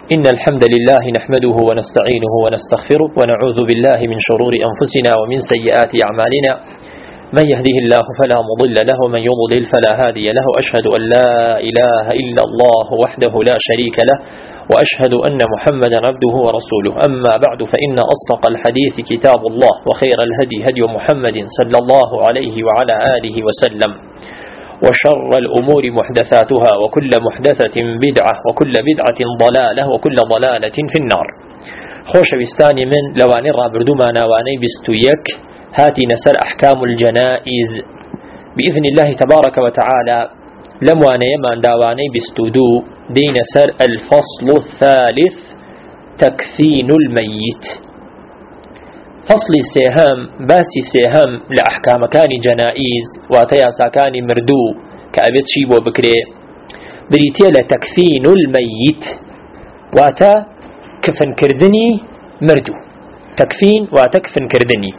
إن الحمد لله نحمده ونستعينه ونستغفره ونعوذ بالله من شرور أنفسنا ومن سيئات أعمالنا من يهده الله فلا مضل له ومن يضلل فلا هادي له أشهد أن لا إله إلا الله وحده لا شريك له وأشهد أن محمدا عبده ورسوله أما بعد فإن أصدق الحديث كتاب الله وخير الهدي هدي محمد صلى الله عليه وعلى آله وسلم وشر الأمور محدثاتها وكل محدثة بدعة وكل بدعة ضلالة وكل ضلالة في النار. خوش بستاني من لواني رابردو ما نواني بستويك هاتي نسر أحكام الجنائز بإذن الله تبارك وتعالى. لمواني يمان داواني بستودو دين سر الفصل الثالث تكفين الميت. فصل سيهام باسي سيهام لأحكام كان جنائز واتيا ساكان مردو كأبيت شيبو بكري بريتيا لتكفين الميت واتا كفن كردني مردو تكفين واتا كفن كردني.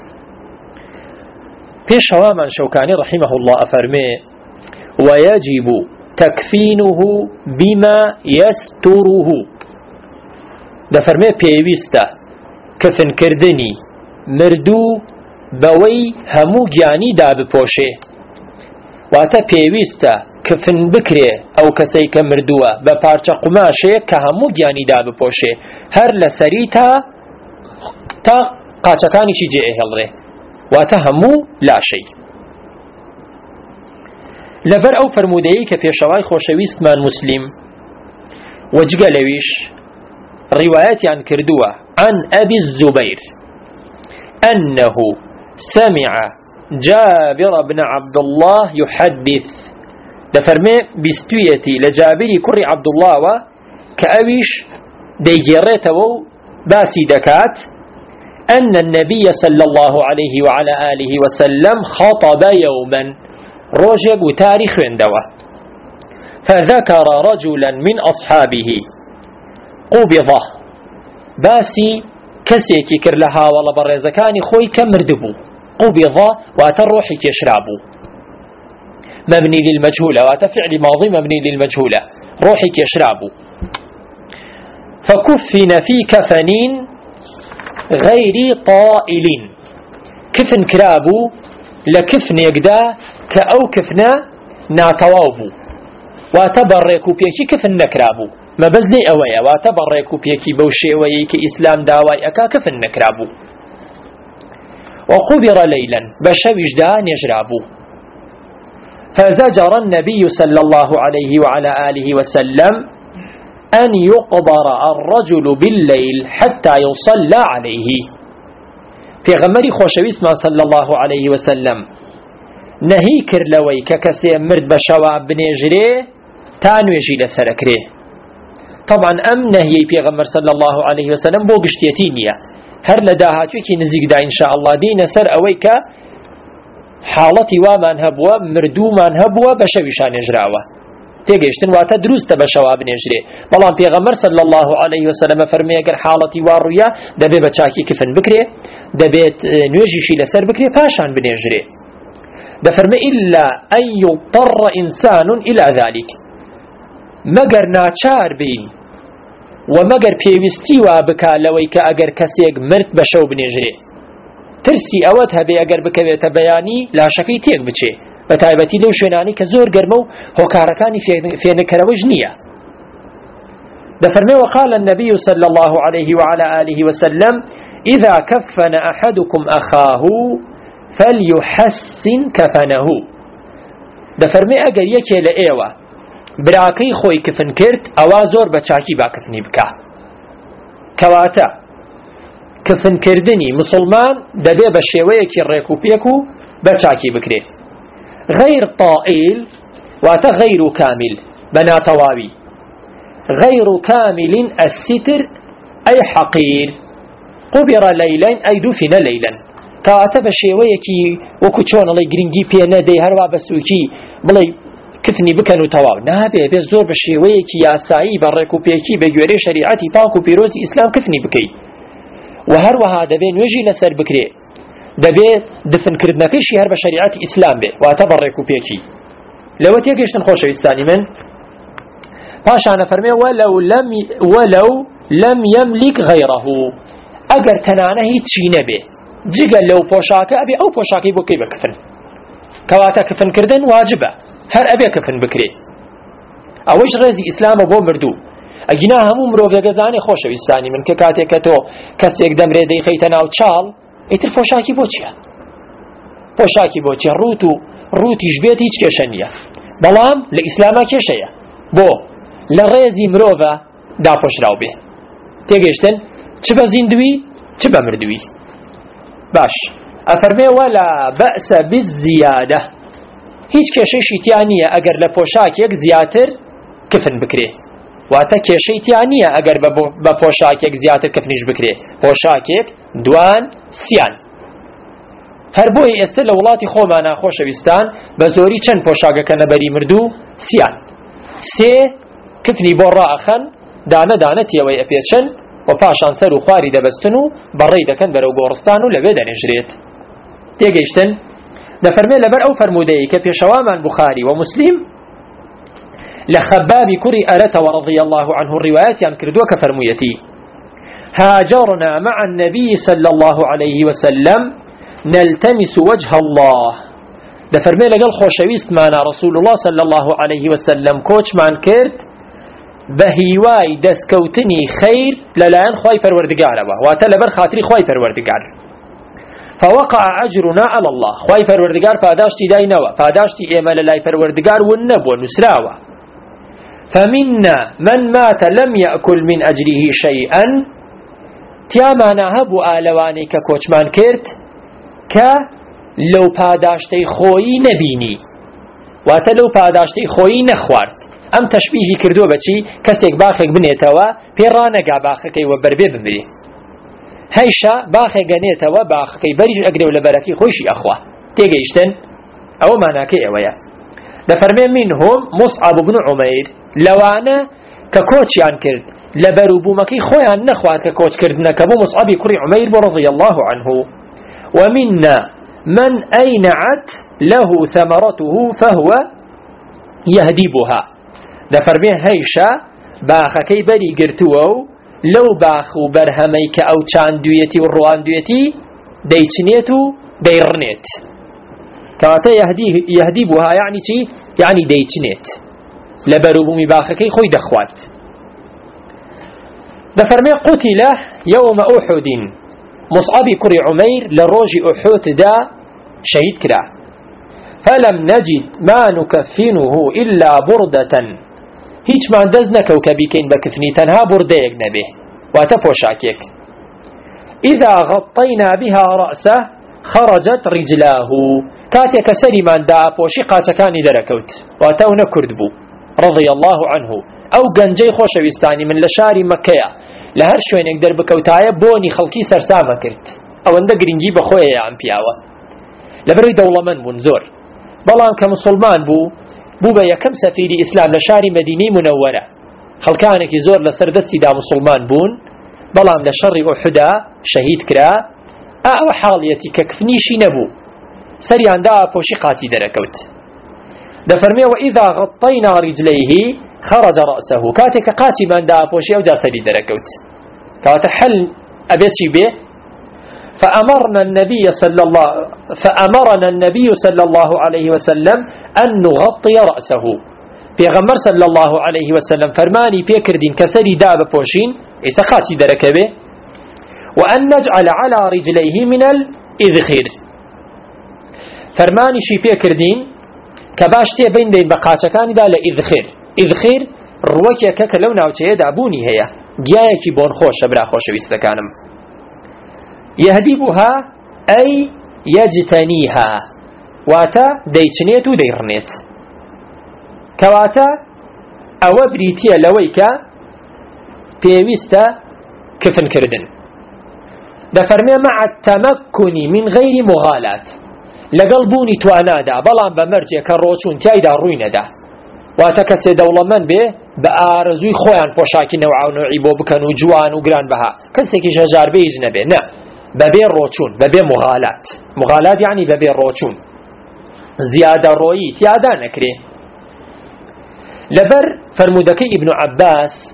بيش هوامان شوكاني رحمه الله أفرمي ويجب تكفينه بما يستره. دفرمي بيويستا كفن كردني مردو بوي همو گیانی دا بپوشه واتا پیویستا کفن بکره او کسی که مردوه بپارچه قماشه که همو گیانی دا بپوشه هر لسری تا قاچکانی چی جه هلره واتا همو لاشی. لبر او فرمودهی که پیشوای خوشویست من مسلم وجگلویش روایتی عن کردوه عن ابي الزبير أنه سمع جابر بن عبد الله يحدث. دفرمي بستويتي لجابري كري عبد الله كأويش ديجيريته باسي دكات أن النبي صلى الله عليه وعلى آله وسلم خطب يوما رجب تاريخ عنده فذكر رجلا من أصحابه قبض باسي كسيكي كر لها والله برزكاني خوي كمردبو قبضا واتروحي كشرابو مبني للمجهولة واتفعل ماضي مبني للمجهولة روحي كشرابو فكفن في كفنين غير طائل كفن كرابو لكفن يقدا كأو كفنا ناتوابو واتبريكو بيكي كفن نكرابو ما بزي اويا واتبريكو بيكي بوشي ويكي اسلام داواي اكا كفن نكرابو وقبر ليلا بشويش دا نجرابو فزجر النبي صلى الله عليه وعلى آله وسلم أن يقبر الرجل بالليل حتى يصلى عليه. في غمري خوشويس ما صلى الله عليه وسلم نهي كرلوي ككسي مرد بشواب بنجري تانويجي لسركري. طبعا أم نهي في غمر صلى الله عليه وسلم بوغشتيتينيا هر لداهاتوكي نزيق دا إن شاء الله دين سر أويك حالتي وامان هبوا مردو من هبوا بشويشان يجراوه تيجيشتن واتا دروست بشواب نجري بلان پیغمبر صلى الله عليه وسلم فرمي اگر حالتي وارويا دبي بچاكي كفن بكري دبيت نوجيشي لسر بكري پاشان بنجري دفرمي إلا أن يضطر إنسان إلى ذلك مگر ناچار بين ومگر پیوستی وابکا لوی که اگر کسیگ مرد بشو بنجري ترسي اوت هبي اگر بكويت بياني لا شكي تيك بچه بتايبتي لو شويناني كزور گرمو هوكاركاني في نكروج نية. دفرمي وقال النبي صلى الله عليه وعلى آله وسلم إذا كفن أحدكم أخاه فليحسن كفنه. دفرمي اگر يكي لأيوه براكي خوي كفن كرت اوازور بچاكي با كفني بكا كواتا كفن كردني مسلمان دبي بشيويكي الريكو بيكو بچاكي بكري غير طائل واتا غير كامل بنا طواوي غير كامل الستر اي حقير قبر ليلا اي دفن ليلا كواتا بشيويكي وكوچون الله گرنگي بينا دي هروا بسوكي بلي كفني بكن وتواو نابي بي زور بشيويكي ياسائي بريكو بيكي بيوري شريعتي باكو بيروزي اسلام كفني بكي وهروها دبي نوجي لسر بكري دبي دفن كردنكيشي هر بشريعتي اسلام بي واتبريكو بيكي لو تيجيشتن خوش الثاني من باشا أنا فرمي ولو لم يملك غيره اگر تنانه هیچی نبه جگە لەو پۆشاکە ئەبێ ئەو پۆشاکەی بۆ کەی بکفن کەواتە کفنکردن واجبە هەر ئەبێ کفن بکرێ ئەوەش ڕێزی ئیسلامە بۆ مردوو ئەگینا هەموو مرۆڤێگەزانێ خۆشەویستانی من کە کاتێک کە تۆ کەسێک دەمرێ دەیخەیتە ناو چاڵ ئیتر پۆشاکی بۆ چییە پۆشاکی بۆ چییە ڕوتیش بێت هیچ کێشە نییە بەڵام لە ئیسلاما کێشەیە بۆ لە ڕێزی مرۆڤە داپۆشراو بێ تێگەیشتن چ بە زیندوی چ بە مردووی باش ئەفەرمێ وەلا بەئسە بالزیادە هیچ کێشەیشی تیا نییە ئەگەر لە پۆشاکێک زیاتر کفن بکرێ واتە کێشەی تیا نییە ئەگەر بە پۆشاکێک زیاتر کفنیش بکرێ پۆشاکێک دوان سیان هەر بۆی ئێستا لە وڵاتی خۆمانە خۆشەویستان بە زۆری چەند پۆشاکەکە نەبەری مردوو سیان سێ کفنی بۆ ڕائەخەن دانە دانە تێوەی ئەپێچن و پاشان سەر و خواری دەبەستن و بەڕێی دەکەن بەرەو گۆڕستان و لەوێ دەنێژرێت تێگەیشتن دەفەرمێ لەبەر ئەو فەرمودەیە کە پێشەوامان بوخاری و مسلیم لە خەبابی کوڕی ئەرەتەوە رضی الله عنه ڕیوایەتیان کردووە کە فەرموویەتی هاجرنا مع النبي صلى الله عليه وسلم نلتمس وجه الله دەفەرمێ لەگەڵ خۆشەویستمانە رسول الله صلى الله عليه وسلم کۆچمان کرد بە هیوای دەستکەوتنی خەیر لەلایەن خوای پەروەردگارەوە واتە لەبەر خاتری خوای پەروەردگار فوقع أجرنا على الله خوای پەروەردگار پاداشتی داینەوە پاداشتی ئێمە لەلای پەروەردگار ون نەبووە نووسراوە فمنا من مات لم يأكل من أجره شيئا تیامانە هەبوو ئالەوانەی کە کۆچمان کرد کە لەو پاداشتەی خۆی نەبینی واتە لەو پاداشتەی خۆی نەخوارد ئەم تەشبیهی کردووە بەچی کەسێک باخێک بنێتەوە پێڕانەگا باخەکەی وە بەربێ بمرێ هەیشە باخێک گەنێتەوە باخەکەی بەریش ئەگرێ و لە بەرەکەی خۆشی ئەخوا تێگەیشتن ئەوە ماناکەی ئەوەیە دەفەرمێ منهم مصعب بن عمير لەوانە کە کۆچیان کرد لە بەروبوومەکەی خۆیان نەخوارد کە کۆچکردنەکە بوو مصعبی کوڕی عمەیر بۆ رضی الله عنه ومنا من أينعت له ثمرته فهو يهدبها دەفەرمێ هەیشە باخەکەی بەری گرتووە و لەو باخ و بەرهەمەی کە ئەو چاندوێتی و ڕواندوێتی دەیچنێت و دەیڕنێت کەواتە یهدیبوها یعنی چی؟ یعنی دەیچنێت لە بەروبوومی باخەکەی خۆی دەخوات دەفەرمێ قوتیلە یەومە ئوحودین مصعبی کوڕی عمەیر لە ڕۆژی ئوحوددا شەهید کرا فلم نجد ما نكفنه إلا بردة هیچمان دەست نەکەو کە بیکەین بە کفنی تەنها بوردەیەک نەبێ واتە پۆشاکێک إذا غطينا بها رأسه خرجت رجلاه کاتێک کە سەریمان داپۆشی قاچەکانی دەرەکەوت واتە ئەو نەکورد بوو رضي الله عنه ئەو گەنجەی خۆشەویستانی من لە شاری مەکەیە لە هەر شوێنێک دەربکەوتایە بۆنی خەڵکی سەرسامە کرد ئەوەندە گرنگی بەخۆیە ئەم پیاوە لەبەرەوەی دەوڵەمەند بوون زۆر بەڵام کە مسلمان بوو بە یەکەم سەفیری ئیسلام لە شاری مەدینەی منەوەرە خەڵکانێکی زۆر لەسەر دەستیدا مسلمان بوون بەڵام لە شەڕی ئوحودا شەهید کرا ئەو حاڵیەتی کە کفنیشی نەبوو سەریاندا پۆشی قاچی دەرەکەوت دەفەرمێ وإذا غطينا رجليه خرج رأسه كاتك قاچی ماندا پۆشی ئەو جا سەری دەرەکەوت کەواتە حەل ئەبێت چی بێ فأمرنا النبي صلى الله عليه وسلم أن نغطي رأسه پیغمبر صلى الله عليه وسلم فرماني پیکردین کسری دا بپوشین ایسا قاچی درکبه وأن نجعل على رجليه من الإذخير فرماني شي پیکردین كباشتي بين دين بقاچکانی دا لإذخير إذخير ڕوەکێکە کە لەو ناوچەیەدا بوونی هەیە گیایەکی بۆن خۆشە برا خۆشەویستەکانم يهدبها أي يجتنيها واتا دەیچنێت و دەیڕنێت کەواتە ئەوە بریتیە لەوەی کە پێویستە کفنکردن دەفەرمێ مع التمكن من غير مغالات لەگەڵ بوونی توانادا بەڵام بە مەرجێک کە ڕۆچوون تیایدا ڕووی نەدا واتە کەسێ دەوڵەمەند بێ بە ئارەزووی خۆیان پۆشاکی نەوعاونەوعی بۆ بکەن و جوان و گران بەها کەسێکی ژەژاربەیج نەبێ نە بەبێ ڕۆچوون بەبێ مغالات یعنی بەبێ ڕۆچوون زیادە ڕۆیی تیادا نەکرێ لەبەر فەرمودەکەی ئیبن عەباس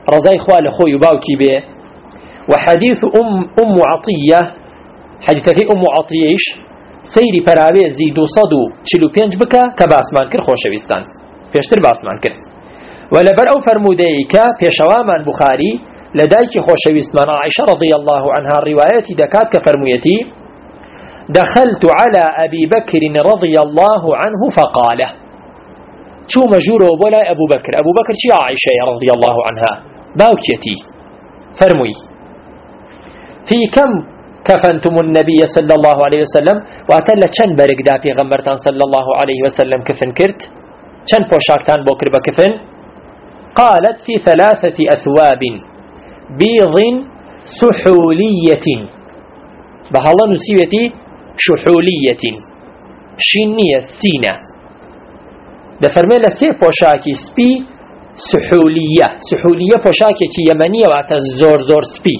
رضي خوال خوي باوكي به. وحديث أم عطية حديثك أم عطيش سيري پراويزي 245 بكا كباسمان كر خوشويستان پێشتر باسمان کرد. ولبر أو فرموديك پێشەوامان بخاري لدايك خوشويستمان عائشة رضي الله عنها الرواية دكات كفرميتي دخلت على أبي بكر رضي الله عنه فقال شو مجوره ولا أبو بكر شي عائشة رضي الله عنها باوكيتي فرمي في كم كفنتم النبي صلى الله عليه وسلم واتل چن برق دا پیغمبرتان صلى الله عليه وسلم كفن كرت چن پوشاكتان بوكر بكفن قالت في 3 أثواب بيض سحولية بهلا نسيوتي شحولية شينية سينة دفرمي لسي پوشاكي سبي سحولية پوشاكي يمنية واتا زور سبي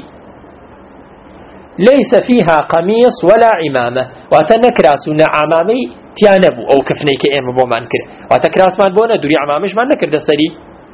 ليس فيها قميص ولا عمامة واتنكراس عمامي تيانبو أو كفنيك إيم بو مانكر واتكراس مان بونا دوري عمامش مان نكر دسري.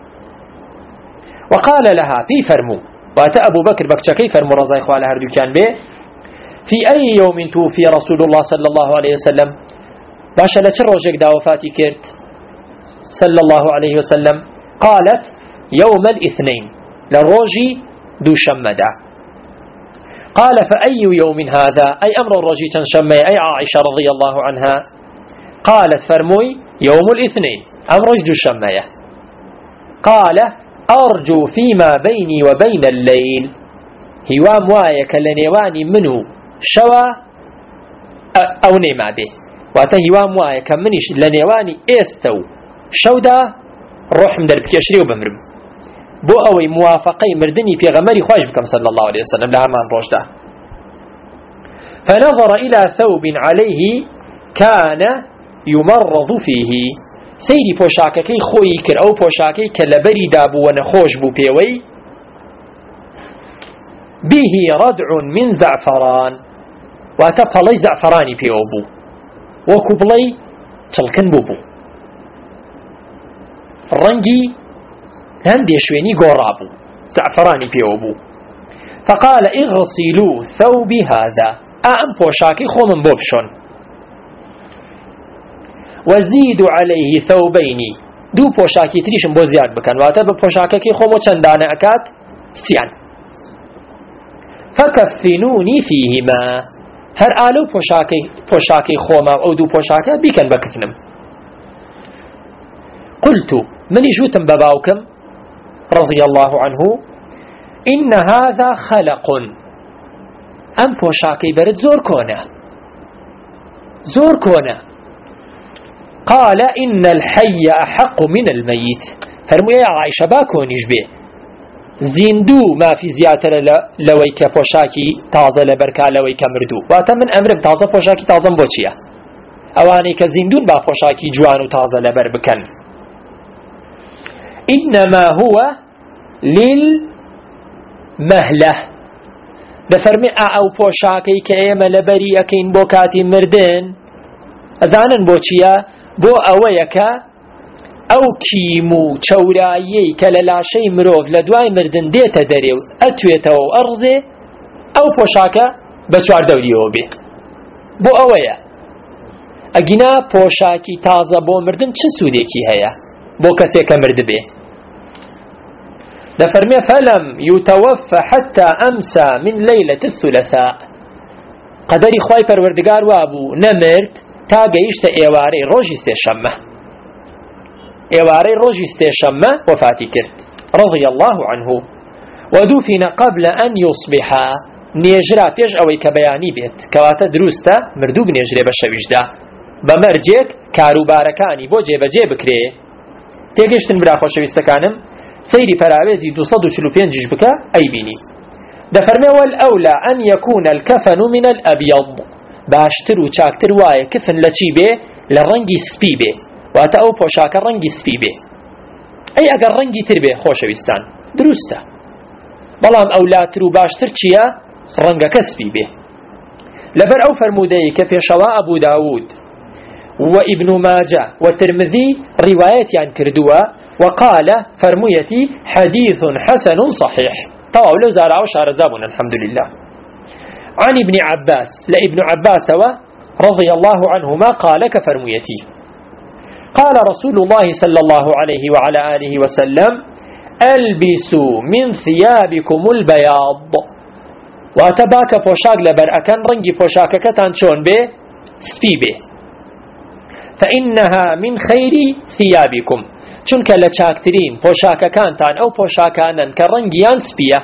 وقال لها في فرمو واتا أبو بكر بكشكي فرمو رضي خوالها هردو كان به في أي يوم توفي رسول الله صلى الله عليه وسلم باشا لچر روجك دا وفاتي كرت صلى الله عليه وسلم قالت يوم الاثنين للروجي دو شمدا. قال فأي يوم هذا أي أمر الرجي تنشمي أي عائشة رضي الله عنها قالت فرموي يوم الاثنين أمر رجل شمية. قال أرجو فيما بيني وبين الليل هوام وايك لنيواني منو شوى أو نيما به واتا هوام وايك منيش لنيواني استو شودا روح مدر بكيشري وبمرم بو اوي موافقي مردني في غمري خواج بكم صلى الله عليه وسلم لها من رجده. فنظر إلى ثوب عليه كان يمرض فيه سيدي پوشاككي خوي كر أو پوشاكي كلبري دابو ونخوش بو بيوي به ردع من زعفران واتبلي زعفراني بيوبو وكبلي تلكن بوبو الرنجي هندي شويني قرابو زعفراني بيوبو. فقال اغسلوا ثوبي هذا أم پوشاكي خو من بوبشون وزيدوا عليه ثوبين دو پوشاكي تريشن بو زياد بكن واتا بپوشاكي خو مو چندانه اكات سيان. فكفنوني فيهما هر آلو پوشاكي خوما او دو پوشاكي بكن بكفنم. قلت من جوتم بباوكم رضي الله عنه إن هذا خلق أم پوشاكي برد زور كونه. قال إن الحي أحق من الميت فرمو يا عائشة باكونيش به زيندو ما في زيادة لويك پوشاكي تازة لبركا لويك مردو واتا من أمر بتازة پوشاكي تازة بوچيا اواني كزيندون با پوشاكي جوانو تازة لبر بكن. إنما هو للمهلة دفرمي أو پوشاكي كأيما لبري أكين بوكاتي مردن أزانن بوچيا بو أويكا أو كيمو چورايي كللاشي مروف لدواي مردن ديتا دريو أتويتا وأرزي أو پوشاكا بچوار دوليو بي بو أويا أجنا پوشاكي تازة بو مردن چه سوديكي هيا بو كسيك مرد به. دفرمي فلم يتوفى حتى أمسى من ليلة الثلاثاء قدري خواي پروردگار وابو نمرت تا گەیشتە ئێوارەی ڕۆژی سێشەممە وفاتی کرد رضي الله عنه. ودفن قبل أن يصبح نێژرا پێش ئەوەی کە بەیانی بێت کەواتە دروستە مردوو بنێژرێ بە شەویشدا بەمەرجێک کاروبارەکانی بۆ جێبەجێ بکرێ. تێگەشتن برا خۆشەویستەکانم سەیری پەراوێزی 245 بکە ئەیبینی. دەفەرمێ والأولى أن يكون الكفن من الأبيض باشتر و چاکتر وایە کفن لە چی بێ لە ڕەنگی سپی بێ واتە ئەو پۆشاکە ڕەنگی سپی بێ. ئەی ئەگەر ڕەنگی تر بێ خۆشەویستان دروستە بەڵام ئەولاتر و باشتر چییە ڕەنگەکە سپی بێ. لەبەر ئەو فەرمودەیە کە پێشەوا ئەبوو داود و ئیبن ماجە و ترمذی ڕیوایەتیان کردووە وقال فرميتي حديث حسن صحيح طوال لو زارعوا شارزابنا الحمد لله. عن ابن عباس لابن عباس رضي الله عنهما قال كفرميتي قال رسول الله صلى الله عليه وعلى آله وسلم ألبسوا من ثيابكم البياض واتباك پوشاك لبر أكن رنجي پوشاك كتان شون به سبي به فإنها من خير ثيابكم چونك لچاكترين پوشاك كانتان أو پوشاكانن كرنجيان سبيه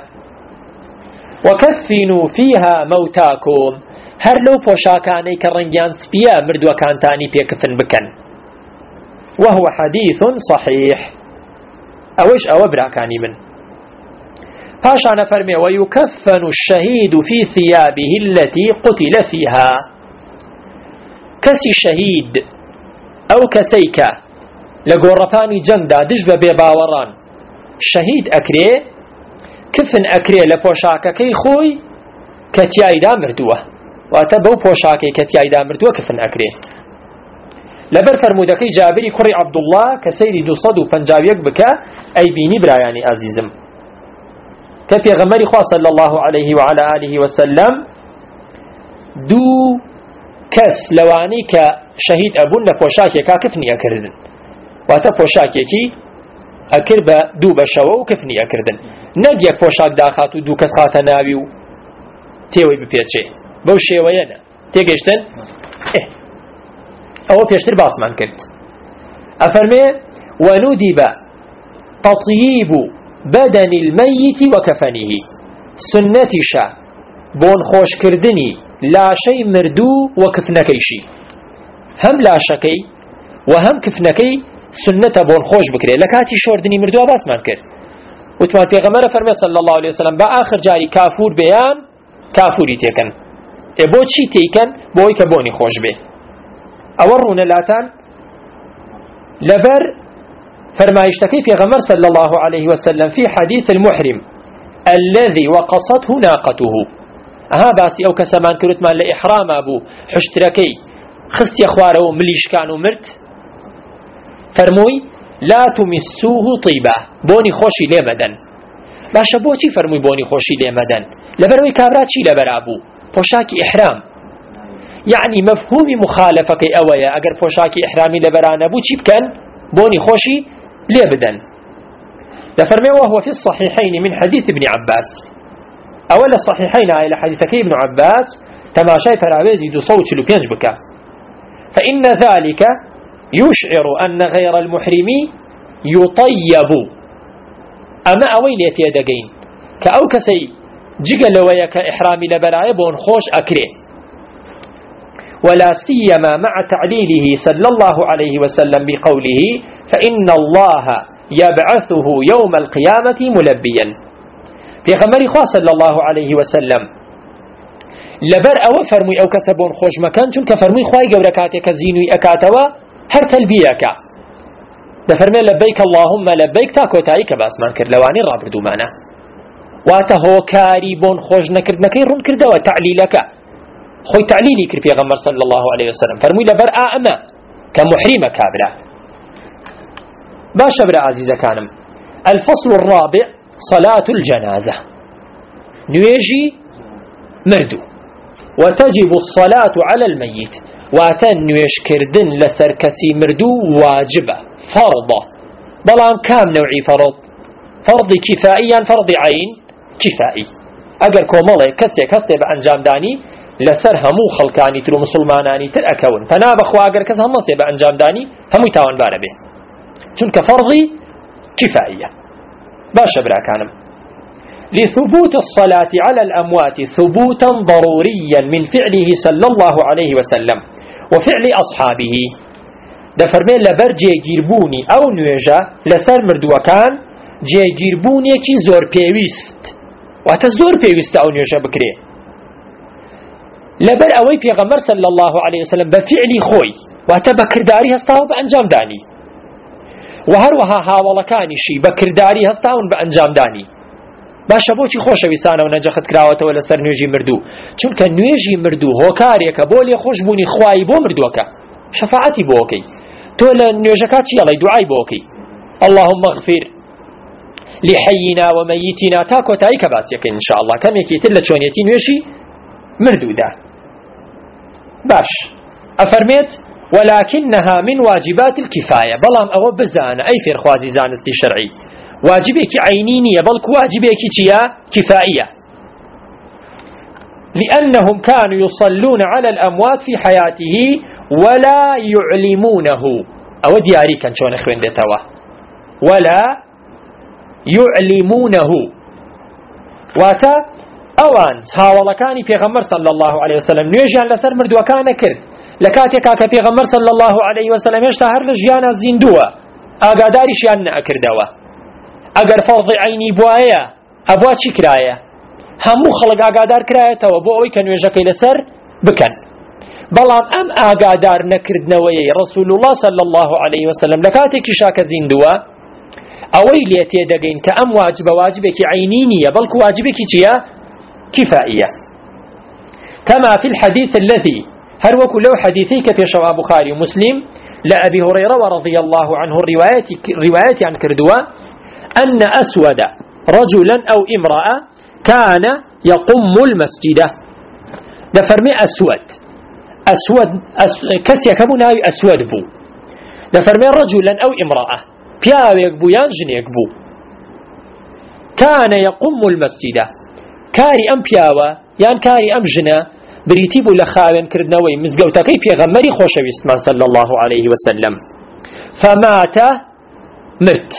وكفنوا فيها موتاكم هر لو پوشاكاني كرنجيان سبيه مردوكانتاني بيكفن بكن وهو حديث صحيح أوش أو براكاني من پاشان فرمي ويكفن الشهيد في ثيابه التي قتل فيها كسي شهيد أو كسيك لقورفاني جندا دجب بباوران شهيد أكري كفن أكري لپوشاكا كي خوي كتياي دا مردوه واتبو پوشاكي كتياي دا مردوه كفن أكري لبر فرمودكي جابري كري عبد الله كسيري 250 بك أي بيني براياني عزيزم كفي غمري خواه صلى الله عليه وعلى آله وسلم دو كس لواني كشهيد أبون لپوشاكي كفني أكردن واتا پوشاكي كي أكر دو بشوا وكفني أكردن نجيك پوشاك داخاتو دو كس خاتا ناويو تيوي بپيتشي بوشي ويانا تيجيشتن أو بيشتر باسمان كرت أفرمي وندب تطييب بدن الميت وكفنه سنتشا بون خوش كردني لا شيء مردو وكفنكيشي هم لا شكي وهم كفنكي سنة بون خوش بكري لكاتي شوردني مردو باسمان كرت وتمان پیغمبر فرمي صلى الله عليه وسلم بآخر جاري كافور بيان كافوري تيكن بو چي تيكن بوي كبوني خوش به أورون لاتان لبر فرمايشتكي في غمر صلى الله عليه وسلم في حديث المحرم الذي وقصته ناقته أها باسي أو كسمان كرتمان لإحرام أبو حشتركي خست يخواره مليش كانوا مرت فرموي لا تمسوه طيبة بوني خوشي لمدن باشا بوشي فرموي بوني خوشي لمدن لبروي كابراتشي لبرابو بوشاكي إحرام يعني مفهوم مخالفة أويا أجر بوشاكي إحرامي لبرانه بو چيف كان بوني خوشي ليبدن لفرمي وهو في الصحيحين من حديث ابن عباس أولا الصحيحين إلى حديثك ابن عباس تماشي فرابيزي دو صوت لبينج بك فإن ذلك يشعر أن غير المحرم يطيب أما أوين يتيدقين كأوكسي جيجا لويا كإحرامي لبرانه بون خوش أكري ولا سيما مع تعليله صلى الله عليه وسلم بقوله فإن الله يبعثه يوم القيامة ملبيا في غمر خواه صلى الله عليه وسلم لبر أو فرمي أو كسبون خوش مكان چونك فرمي خواهي قوركاتك زينوي أكاتوا هر تلبيك دفرمي لبيك اللهم لبيك تاكو تايك باسمان كر لواني رابردو معنا واتهو كاري بون خوش نكرد نكي رون كردوا تعليلك خوي تعليلي كر في غمر صلى الله عليه وسلم فرمي لبر أما كمحرم كابرة باشا برا عزيزة كانم الفصل الرابع صلاة الجنازة نيجي مردو وتجب الصلاة على الميت واتن نيش كردن لسركسي مردو واجبة فرضة بلان كام نوعي فرض كفائيا فرض عين كفائي اگر كومالي كسي بأنجام داني لسر همو خلقاني تلو مسلماناني تر أكون فنا بخوا اگر كس هم سي بأنجام داني همو تاوان بارا به چونك فرضي كفائية باشا برا كانم لثبوت الصلاة على الأموات ثبوتا ضروريا من فعله صلى الله عليه وسلم وفعل أصحابه دفرمي لبر جيجيربوني أو نوجا لسر مردوكان جيجيربوني كي زور بيويست واتزور بيويست أو نوجا بكري لبر أوي پیغمبر صلى الله عليه وسلم بفعل خوي واتبكرداري هستاو بأنجام داني وهروها هاولكاني شي بكرداري هستاون بأنجام داني باشا بوچی خوش ویسانه و نجخت کراوته ولا سر نوێژی مردو چونکە نوێژی مردو هۆکارێکە بۆ لێ خۆش بوونی خوای بۆ مردووەکە شەفاعەتی بۆکەی تۆ لە نوێژەکە چی ئەڵێی دوعای بۆکەی اللهم اغفر لحينا وميتنا تاكو تايك باسيك إن شاء الله كم يكيتر لشونيتين ويشي مردودة باش أفرميت ولكنها من واجبات الكفاية بلام أو بزانة أي في إخوازي زانستي شرعي واجبك عينينية بل واجبك كفائية لأنهم كانوا يصلون على الأموات في حياته ولا يعلمونه أو دياري كان شون أخوين دتوا ولا يعلمونه واتا أوان هاولكاني پیغمبر صلى الله عليه وسلم نيجيان لسر مردوا كان كرد لكاتيكا كپیغمبر صلى الله عليه وسلم يشتا هر لجيانا زندوا آقاداري شيان نأكردوا اگر فرض عيني بوايا أبوا چي كرايا همو خلق آقادار كرايا توا بو اوي كنويجاكي لسر بكن بلان ام آقادار نكردنوي رسول الله صلى الله عليه وسلم لكاتيكي شاك زندوا اوي ليتي دقين كأم واجبك عينينية بلك واجبك چيا كفائية كما في الحديث الذي هروك لو حديثيك في شواب بخاري ومسلم لأبي هريرة ورضي الله عنه الروايات عن كردوا أن أسود رجلا أو امرأة كان يقم المسجد ده فرمي أسود كسي كبنا أسود بو ده فرمي رجلا أو امرأة بياو يكبو ينجن يكبو كان يقم المسجد كاري أم بياوة يان كاري أم جنا بريتيبو لخاوين كردنوي مزقوتكي بيغمري خوشويستمان صلى الله عليه وسلم فمات مرت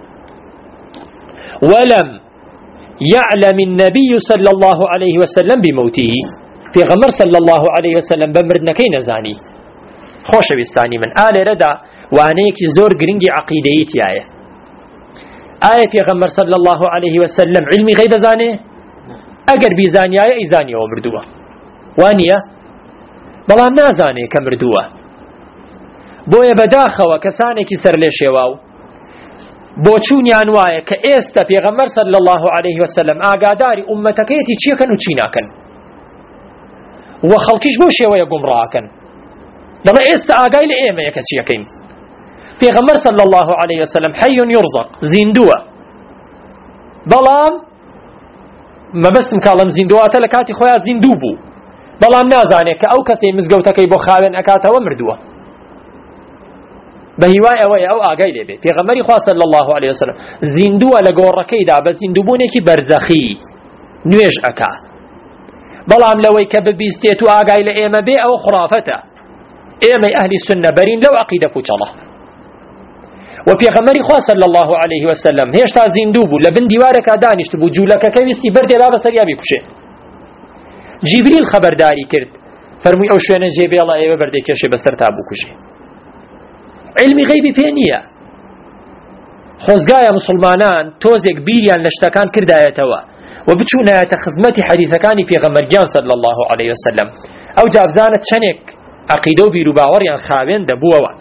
ولم يعلم النبي صلى الله عليه وسلم بموته بيغمر صلى الله عليه وسلم بمردنكي نزاني خوشويستاني من آل ردا وانيكي زور قرنجي عقيديتي آية بيغمر صلى الله عليه وسلم علمي غيب زاني اگر بيزاني آية ايزاني ومردوه وانيا بلان نازاني كمردوه بويا بداخوا كسانيكي سر ليشيواو بوچونيان وايا كايستا بيغمر صلى الله عليه وسلم آقاداري امتكيتي چيكن وچيناكن وخلقش بو شيويا قمراكن دما ايستا آقاي لإيما يكا چيكين بيغمر صلى الله عليه وسلم حي يرزق زندوه بلان ما بس مكالم زندواتا لكاتي خويا زندو بو بلان نازاني كأو كسي مزقوتكي بو خاوين أكاتا ومردوه بهواي اوي او آقاي لبي بيغمري خواه صلى الله عليه وسلم زندوه لقوركي دا بس زندوبونيكي برزخي نويج أكا بلان لوي كببيستيتو آقاي لإيما بي او خرافتا إيما أهل السنة برين لو عقيدة فوچله وبيغمري خواه صلى الله عليه وسلم هيشتا زندوبو لبن ديوارك دانشت بو جولك كويستي بردي بابا سريابي كشه جبريل خبرداري كرد فرمي او شوينه جيبي الله ايوه بردي كشه بسر تابو كشه علمي غيبي بينيه خزقايا مسلمانان توزيك بيريان لشتاكان كردايتوا وبتشونا تخزمتي حديثكاني بيغمرجان صلى الله عليه وسلم او جابزانت شنك عقيدو بيرو باوريان خاوين دبووا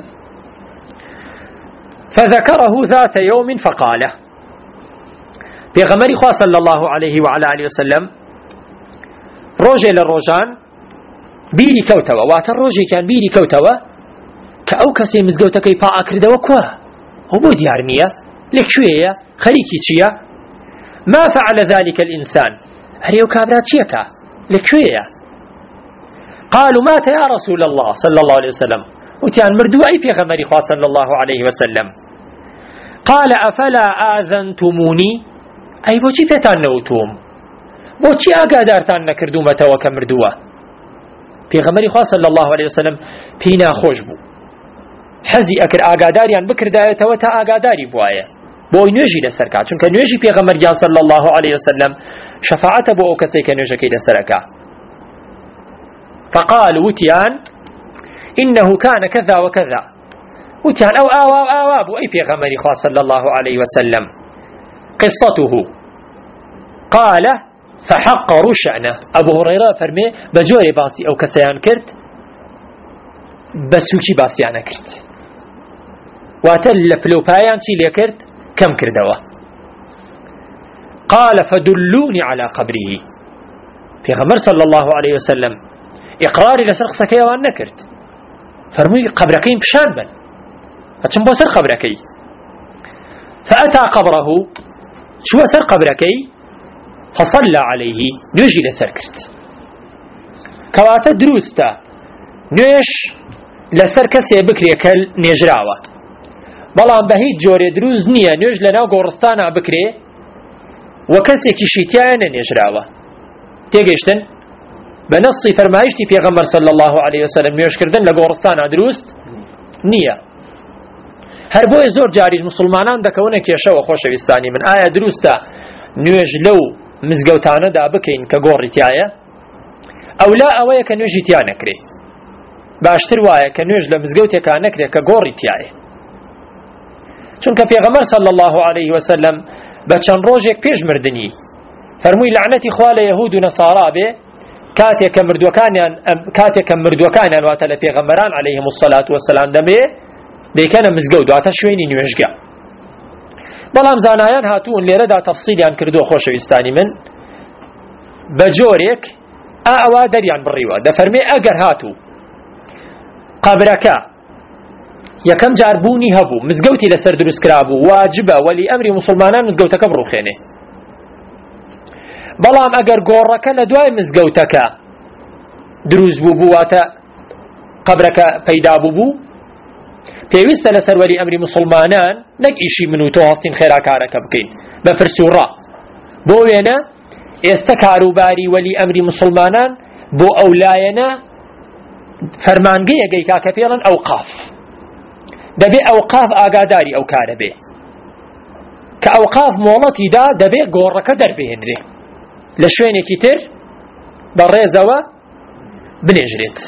فذكره ذات يوم فقال بيغمري خواه صلى الله عليه وعلى آله وسلم روجي للروجان بيري كوتوا وات الروجي كان بيري كوتوا كأو كسي مزقوتكي با أكردوا كوا هو ديارنيا لك شوية خليكي تشيا ما فعل ذلك الإنسان هريو كابرات شيكا لك شوية قالوا مات يا رسول الله صلى الله عليه وسلم وتيان مردو أي بيغمري خواه صلى الله عليه وسلم قال أفلا آذنتموني أي بوشي فيتان نوتوم بوشي آقادارتان نكردومة وكمردوه بيغمري خواه صلى الله عليه وسلم بينا خوشبو حزي أكر آقاداريان بكر دايته وتا آقاداري بوايا بوي نوجي لسركا چونك نوجي بيغمريان صلى الله عليه وسلم شفاعته بو أوكسي كنوجي كي لسركا فقال وتيان إنه كان كذا وكذا وتيان أو آواب أي بيغمري خواه صلى الله عليه وسلم قصته قال فحقروا شأنه أبو هريرة فرمي بجوري باسي أو كسيان كرت بسوكي باسيانا كرت واتل فلوبايان سيليا كرت كم كردوا قال فدلوني على قبره بيغمر صلى الله عليه وسلم إقراري لسرق سكيوان نكرت فرمي قبركين بشان بن هاتشم بوسر قبركي فأتى قبره شو سر قبركي فصلى عليه نوجي لسركت كواتا دروستا نوش لسر كسي بكري كل نجراوة بلان بهيت جوري دروز نية نوج لنا قورستانا بكري وكسي كشيتيانا نجراوة تيجيشتن بنصي فرمايشتي في غمر صلى الله عليه وسلم نوش كردن لقورستانا دروست نية هر بۆیە زۆر جاریش مسلمانان دەکەونە کێشەوە خۆشەویستانی من ئایا دروستە نوێژ لەو مزگەوتانەدا بکەین کە گۆڕی تایە ئەو لا ئەوەیە کە نوێژی تیا نەکرێ باشتر وایە کە نوێژ لە مزگەوتێکا نەکرێ کە گۆڕی تایە چونکە پێغەمبەر صلی الله عليه وسلم بە چەند ڕۆژێک پێش مردنی فەرمووی لعنەتی خوا لە یەهود و نەسارا بێ کاتێک کە مردووەکانیان واتە لە پێغەمبەران عەلەیهیم الصەلاة وەسەلام دەمێ دەیکەنە مزگەوت دواتە شوێنی نوێژگا بەڵام زانایان هاتوون لێرەدا تەفسیلیان کردووە خۆشەویستانی من بە جۆرێک ئەوا دەریان بڕیوە دەفەرمێ ئەگەر هاتوو قەبرەکە یەکەم جار بوونی هەبوو مزگەوتی لەسەر دروست کرابوو واجبە وەلی ئەمری موسڵمانان مزگەوتەکە بڕوخێنێ بەڵام ئەگەر گۆڕەکە لە دوای مزگەوتەکە دروست بوو واتە قەبرەکە پەیدا بوو پێویستە لەسەر وەلی ئەمری موسڵمانان نەک ئیشی من و تۆ هەستین خێراکارەکە بکەین بە پرسوڕا بۆ وێنە ئێستا کاروباری وەلی ئەمری موسڵمانان بۆ ئەو لایەنە فەرمانگەیەکەی کاکە پێڵن ئەوقاف دەبێ ئەوقاف ئاگاداری ئەو کارە بێ کە ئەوقاف مۆڵەتیدا دەبێ گۆڕەکە دەربهێنرێ لە شوێنێکی تر بە ڕێزەوە بنێژرێت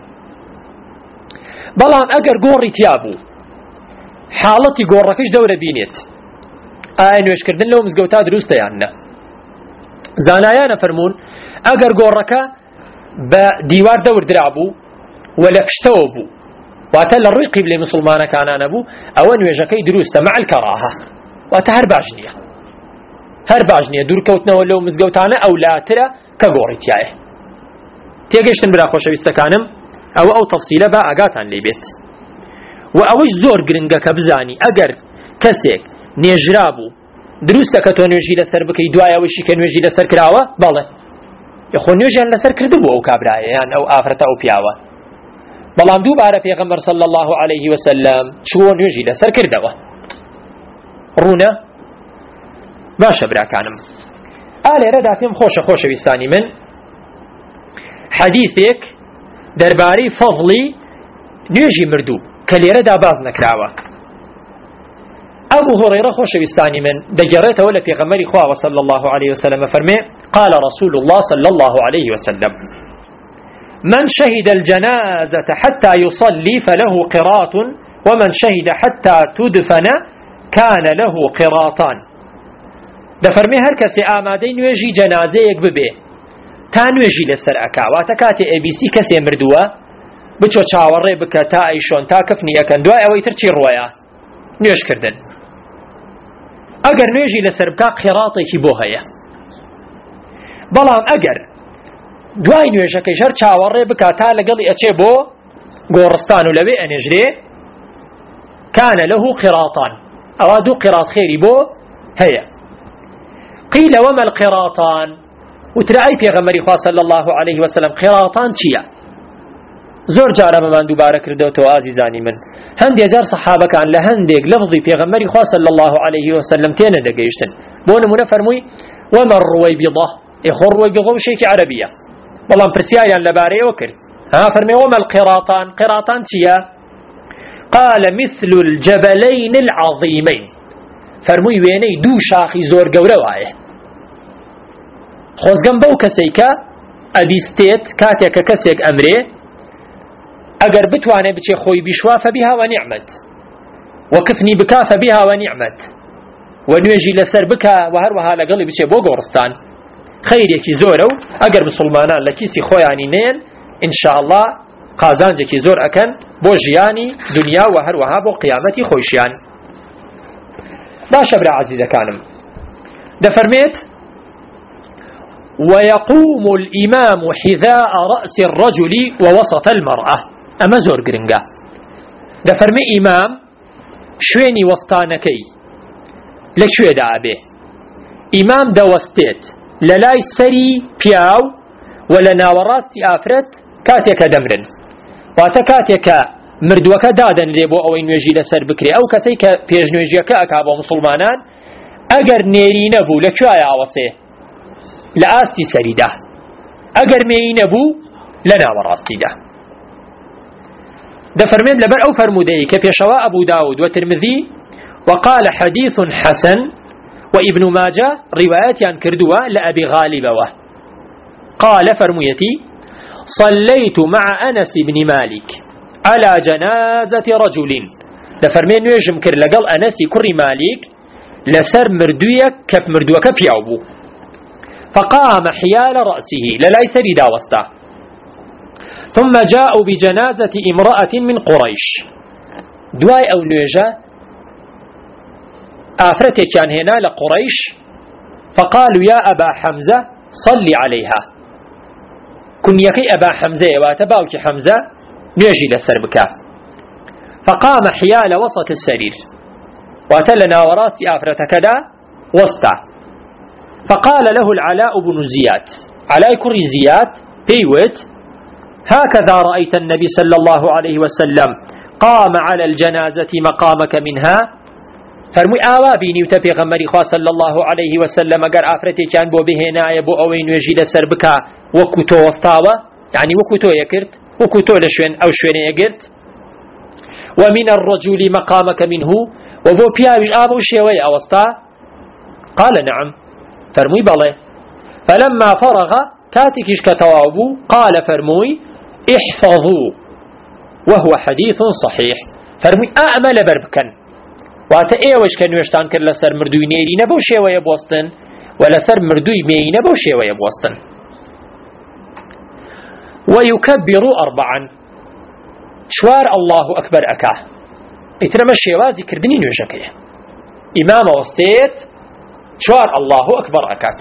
بەڵام ئەگەر گۆڕی تیا بوو حاڵەتی گۆڕەکەش دەورە بینێت ئایا نوێژکردن لەو مزگەوتا دروستە یان نە زانایانە فەرموون ئەگەر گۆڕەکە بە دیوار دەوردرا بوو و لە پشتەوە بوو واتە لە ڕووی قیبلەی موسڵمانەکانانە بوو ئەوە نوێژەکەی دروستە مع الکەڕاهە واتە هەر باش نییە دوورکەوتنەوە لەو مزگەوتانە ئەولاترە کە گۆڕی تیایە تێگەیشتن برا خۆشەویستەکانم ئەو تەفسیلە بە ئاگاتان لێ بێت و ئەوەش زۆر گرنگە کە بزانی ئەگەر کەسێک نێژرا بوو دروستە کە تۆ نوێژی لەسەر بکەی دوایەوەشی کە نوێژی لەسەر کراوە بەڵێ یخۆ نوێژیان لەسەر کردبوو ئەو کابرایە یان ئەو ئافرەتە ئەو پیاوە بەڵام دووبارە پێغەمبەر صلی الله عليه وسلم چوە نوێژی لەسەر کردەوە ڕوونە باشە براکانم ئالێرەدا پێم خۆشەویستانی من حەدیثێک دەربارەی فەضڵی نوێژی مردوو کە لێرەدا باز نەکراوە ئەبوو هورەیرە خۆشەویستانی من دەگەڕێتەوە لە پێغەمبەری خوا صلی الله عليه وسلم فەرمێ قال رسول الله صلى الله عليه وسلم من شهد الجنازة حتى يصلي فله قراط ومن شهد حتى تدفن كان له قراطان دەفەرمێ هەر کەسێ ئامادەی نوێژی جەنازەیەک ببێ تا نوێژی لەسەر ئەکا واتە کاتێ ئێبیسی کەسێ مردووە بچۆ چاوەڕێ بکە تا ئەیشۆن تا کەفنی ئەکەن دوای ئەوەی تر چی ڕۆیە نوێژکردن ئەگەر نوێژی لەسەر بکا قیراطێکی بۆ هەیە بەڵام ئەگەر دوای نوێژەکەی ژەر چاوەڕێ بکە تا لەگەڵی ئەچێ بۆ گۆڕستان و لەوێ ئەنێژرێ کانە لەهو قیراطان ئەوە دوو قیراط خێری بۆ هەیە قیل وما القیراطان وترأي پیغمبری خوا صلی الله عليه وسلم قیراطان چییە زۆر جارە بەمان دووبارە کردەوەتەوە ئازیزانی من هەندێک جار سەحابەکان لە هەندێک لەفظی پێغەمبەری خوا صلی الله عليه وسلم تێنە دەگەیشتن بۆ نمونە فەرمووی وما الرويبضة ئێخۆ ڕوەیبیضە وشێکی عەرەبیە بەڵام پرسیاریان لەبارەیەوە کرد فەرمێ وما القیراطان قیراطان چییە قال مثل الجبلين العظيمين فەرمووی وێنەی دوو شاخی زۆر گەورە وایە خۆزگەم بەو کەسەی کە ئەبیستێت کاتێک کە کەسێک ئەمرێ ئەگەر بتوانێ بچێ خۆی بیشوا فەبیها وەنیعمەت وەکفنی بکا فەبیها وەنیعمەت ونوێژی لەسەر بکە و هەروەها لەگەڵی بچێ بۆ گۆڕستان خەیرێکی زۆرە و ئەگەر مسلمانان لە کیسی خۆیانی نێن ئینشاءالله قازانجێکی زۆر ئەکەن بۆ ژیانی دنیا و هەروەها بۆ قیامەتی خۆیشیان باشە برا عەزیزەکانم دەفەرمێت ويقوم الإمام حذاء رأس الرجل ووسط المرأة أما زور قرنقا دفرمي إمام شويني وسطانكي لەکوێدا ئەبێ ئیمام دەوەستێت لە لای سەری پیاو و لە ناوەڕاستی ئافرەت کاتێکە دەمرن واتە کاتێکە مردووەکە دادەنرێ بۆ ئەوەی نوێژی لەسەر بکرێ ئەو کەسەی کە پێشنوێژیەکە ئەکا بۆ مسلمانان ئەگەر نێری نەبوو لەکوێیە ئاوەسێ لە ئاستی سەریدا ئەگەر مێی نەبوو لە ناوەڕاستیدا دەفەرمێت لەبەر ئەو فەرمودەی کە پێشەوە ئەبوو داود و ترمذی وقال حديث حسن وابن ماجه رواياتيان كردوا لأبي غالبوه قال فرميتي صليت مع أنس بن مالك على جنازة رجل دفرمين نيجم كر لقل أنس كري مالك لسر مردويك كب مردوك بيعبو فقام حيال رأسه للايس ردا وسطه ثم جاءوا بجنازة امرأة من قريش دواي أو نيجا آفرتك كان هنا لقريش فقالوا يا أبا حمزة صل عليها كن يكي أبا حمزة واتباوك حمزة نيجي لسربك فقام حيال وسط السرير واتلنا وراس آفرتك دا وسطا فقال له العلاء بن زياد علاء كري زياد بيوت هكذا رأيت النبي صلى الله عليه وسلم قام على الجنازة مقامك منها فرمووی ئاوا بینیوتە پێغەمبەری خوا صلی الله عليه وسلم ئەگەر ئافرەتێکیان بۆ بهێنایە بۆ ئەوەی نوێژی لەسەر بکا وەکو تۆ وەستاوە یعنی وەکو تۆ یەکرد وەکو تۆ لە شوێن ئەو شوێنە یەگرت ومن الرجل مقامك منه وبو پیاویش ئاوا و شێوەی ئەوەستا قال نعم فرمووی بەڵێ فلما فرغ كاتكيش كتوابو قال فرموي احفظوا وهو حديث صحيح فرموي أعمل بربكن واتە ئێوەش کە نوێشتان کرد لەسەر مردووی نێرینە بەو شێوەیە بوەستن و لەسەر مردووی مێینە بەو شێوەیە بوەستن ويكبر أربعا شوار الله أكبر أكا ئیترەمە شێوازی کردنی نوێژەکەیە ئیمامە وەستێت شوار الله أكبر أكات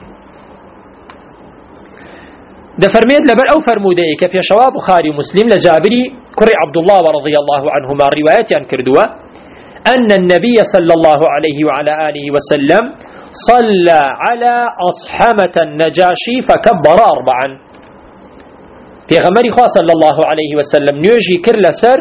دەفەرمێت لەبەر ئەو فەرمودەیە کە پێشەوا بوخاری و مسلم لە جابری کوڕی عەبدوڵڵاه رضي الله عنهما ڕیوایەتیان کردووە أن النبي صلى الله عليه وعلى آله وسلم صلى على أصحمة النجاشي فكبر أربعا پیغمبری خوا صلى الله عليه وسلم نوێژی کرد لەسەر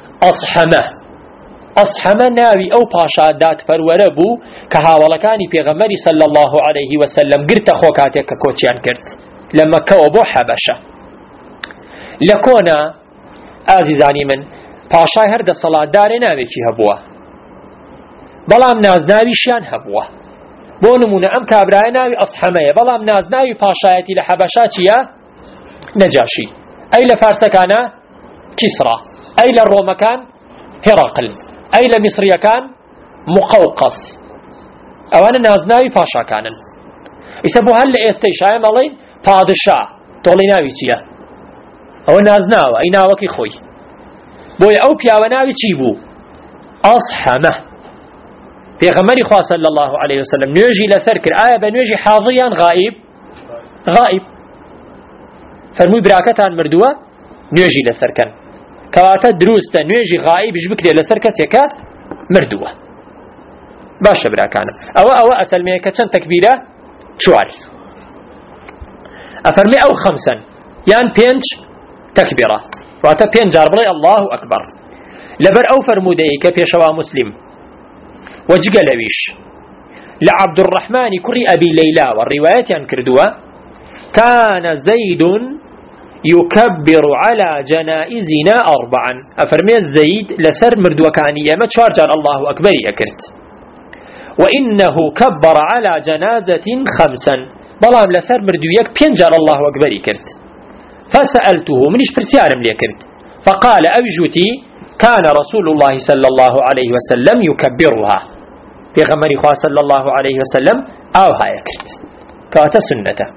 ئەصحەمە ناوی ئەو پاشا دات پەروەرە بوو کە هاوڵەکانی پێغەمبەری صلى الله عليه وسلم گرتە خۆ کاتێک کە کۆچیان کرد لە مەکەوە بۆ حەبەشە لە کۆنا ئازیزانی من پاشای هەر دەسەڵاتدارێ ناوێکی هەبووە بەڵام نازناویشیان هەبووە بۆ نمونە ئەم کابرایە ناوی ئەصحەمەیە بەڵام نازناوی پاشایەتی لە حەبەشا چییە نەجاشی ئەی لە فارسەکانە کیسرا ئەی لە ڕۆمەکان هێڕەقل ئەی لە میسریەکان مقەوقەس ئەوانە نازناوی پاشاکانن ئیسە بۆ هەر لە ئێستەی شایە مەڵێن پادشا تۆڵی ناوی چییە ئەوە نازناوە ئەی ناوەکی خۆی بۆیە ئەو پیاوە ناوی چی بوو ئەصحەمە پێغەمبەری خوا صلی الله عليه وسلم نوێژی لەسەر کرد ئایا بە نوێژی حاضریان غائب فەرمووی براکەتان مردووە نوێژی لەسەرکەن کەواتە دروستە نوێژی غائبیش بکرێ لەسەر کەسێکە مردووە باشە براکانم ئەوە ئەسەلمەیە کە چەند تەکبیرە چوار ئەفەرمێ ئەو خەمسەن یان پێنج تەکبیرە واتە پێنج جار بڵێ الله ئەکبەر لەبەر ئەو فەرمودەیە کە پێشەوا مسلم وجگە لەویش لە عەبدوڕەحمان کوڕی ئەبی لەیلا و ڕیوایەتیان کردووە كان زيد يكبر على جنائزنا أربعا أفرمي زيد لسر مردوكاني يما شوارجار الله أكبر يكرت وإنه كبر على جنازة خمسا بلام لسر مردويك بينجار الله أكبر يكرت فسألته منش برسيارم ليكرت فقال أوجتي كان رسول الله صلى الله عليه وسلم يكبرها في غمر خواه صلى الله عليه وسلم أوها يكرت كاتا سنته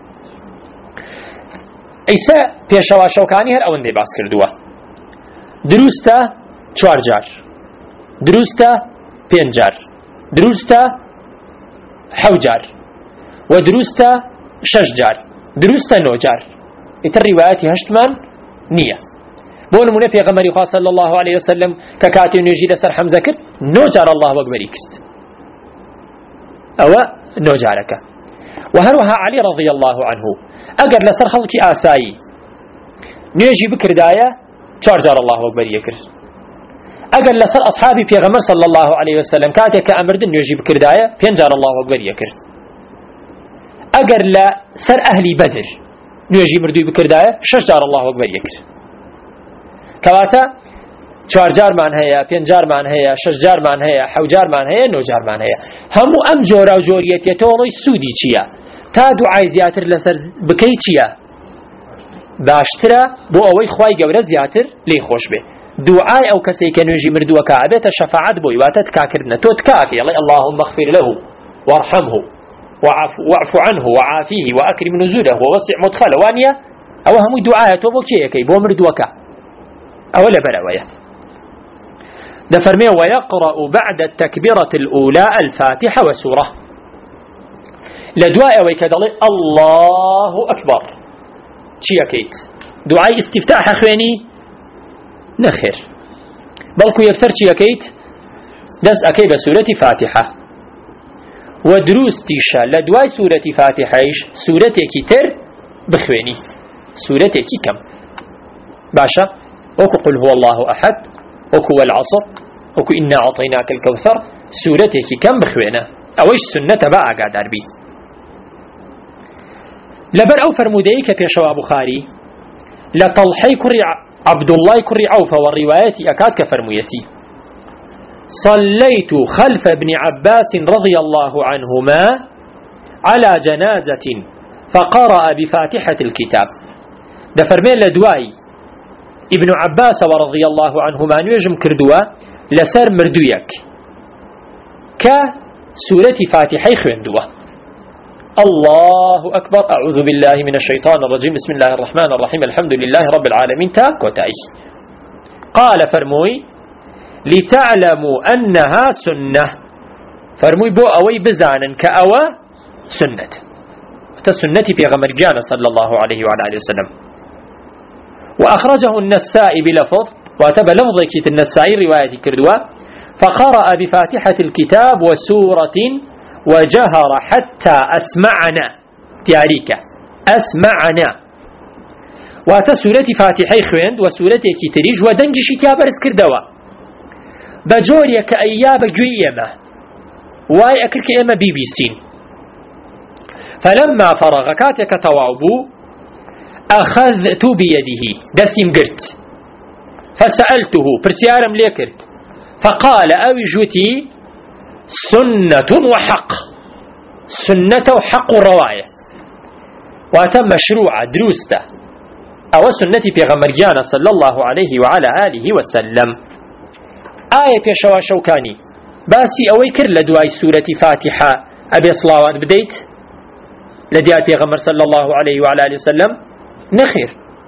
ئەیسا پێشەوا شەوکانی هەر ئەوەندەی باس کردووە دروستە چوار جار دروستە پێنج جار دروستە حەوت جار و دروستە شەش جار دروستە نۆ جار ئیتر ڕیوایەتی هەشتمان نییە بۆ نمونە پێغەمبەری خوا صلی الله عليه وسلم کە کاتی نوێژی لەسەر حەمزە کرد نۆ جار الله ئەکبەری کرد أو نوجارك. وهروها علي رضي الله عنه أقر لسر خلق آساي نيجي بكرداية شارجار الله أكبر يكر. أقر لسر أصحابي في غمر صلى الله عليه وسلم كاتك أمردن نيجي بكرداية بينجار الله أكبر يكر. أقر لسر أهلي بدر نيجي مردوي بكرداية شجار الله أكبر يكر. كواتا چوارجار مان هيا پنجار مان هيا ششجار مان هيا حوجار مان هيا نوجار مان هيا همو ام جورا و جوريتي تولي سودي چيا تا دعاي زياتر لسر بكي چيا باشترا بو اوي خواي گورا زياتر لي خوش به دعاي او كسي كنوجي مردو كعبت شفاعت بو يواتت كاكرنا تو تكافي اللهم اغفر له وارحمه واعف عنه وعافيه واكرم نزوله ووسع مدخله وانيا او همو دعاي تو بو چيكي بو مردو كا اولا بلاويا دفرمي ويقرأ بعد التكبيرة الأولى الفاتحة وسورة لدعاء ويكدلي الله أكبر شي أكيد دعاء استفتاح أخواني نخير بلكو يكسر شي أكيد دس أكيد سورة فاتحة ودروس تيشا لدعاء سورة فاتحة سورة كتر بخواني سورة كم باشا وكو قل هو الله أحد وكو العصر وكو إنا أعطيناك الكوثر سورتك كم بخوينا أويش سنة بقى قاعد عربي لبر أو فرموديك في شواب بخاري لطلحي كري عبد الله كري عوف والروايات أكاد كفرميتي صليت خلف ابن عباس رضي الله عنهما على جنازة فقرأ بفاتحة الكتاب ده فرمي لدواي ابن عباس ورضي الله عنهما نيجم كردوا لسر مردويك كسورة فاتحة خندوا الله أكبر أعوذ بالله من الشيطان الرجيم بسم الله الرحمن الرحيم الحمد لله رب العالمين تاكوتاي قال فرموي لتعلموا أنها سنة فرموي بو أوي بزانا كأوى سنة فالسنة في غمر جانا صلى الله عليه وعلى آله وسلم وأخرجه النسائي بلفظ واتب لفظ كيت النسائي رواية كردوا فقرأ بفاتحة الكتاب وسورة وجهر حتى أسمعنا تياريك أسمعنا واتا سورة فاتحة خويند وسورة كيتريج ودنجش تيابرز كردوا بجوريا كأياب جويما واي أكرك إما بي بي سين فلما فرغ كاتك توابو أخذت بيده دسم قرت فسألته برسيارم ليكرت فقال أوي جوتي سنة وحق سنة وحق الرواية وتم مشروع دروسته أو سنة في غمرجان صلى الله عليه وعلى آله وسلم آية في شوا شوكاني باسي أوي كر لدواي سورة فاتحة أبي صلاوات بديت لدي في غمر صلى الله عليه وعلى آله وسلم نخير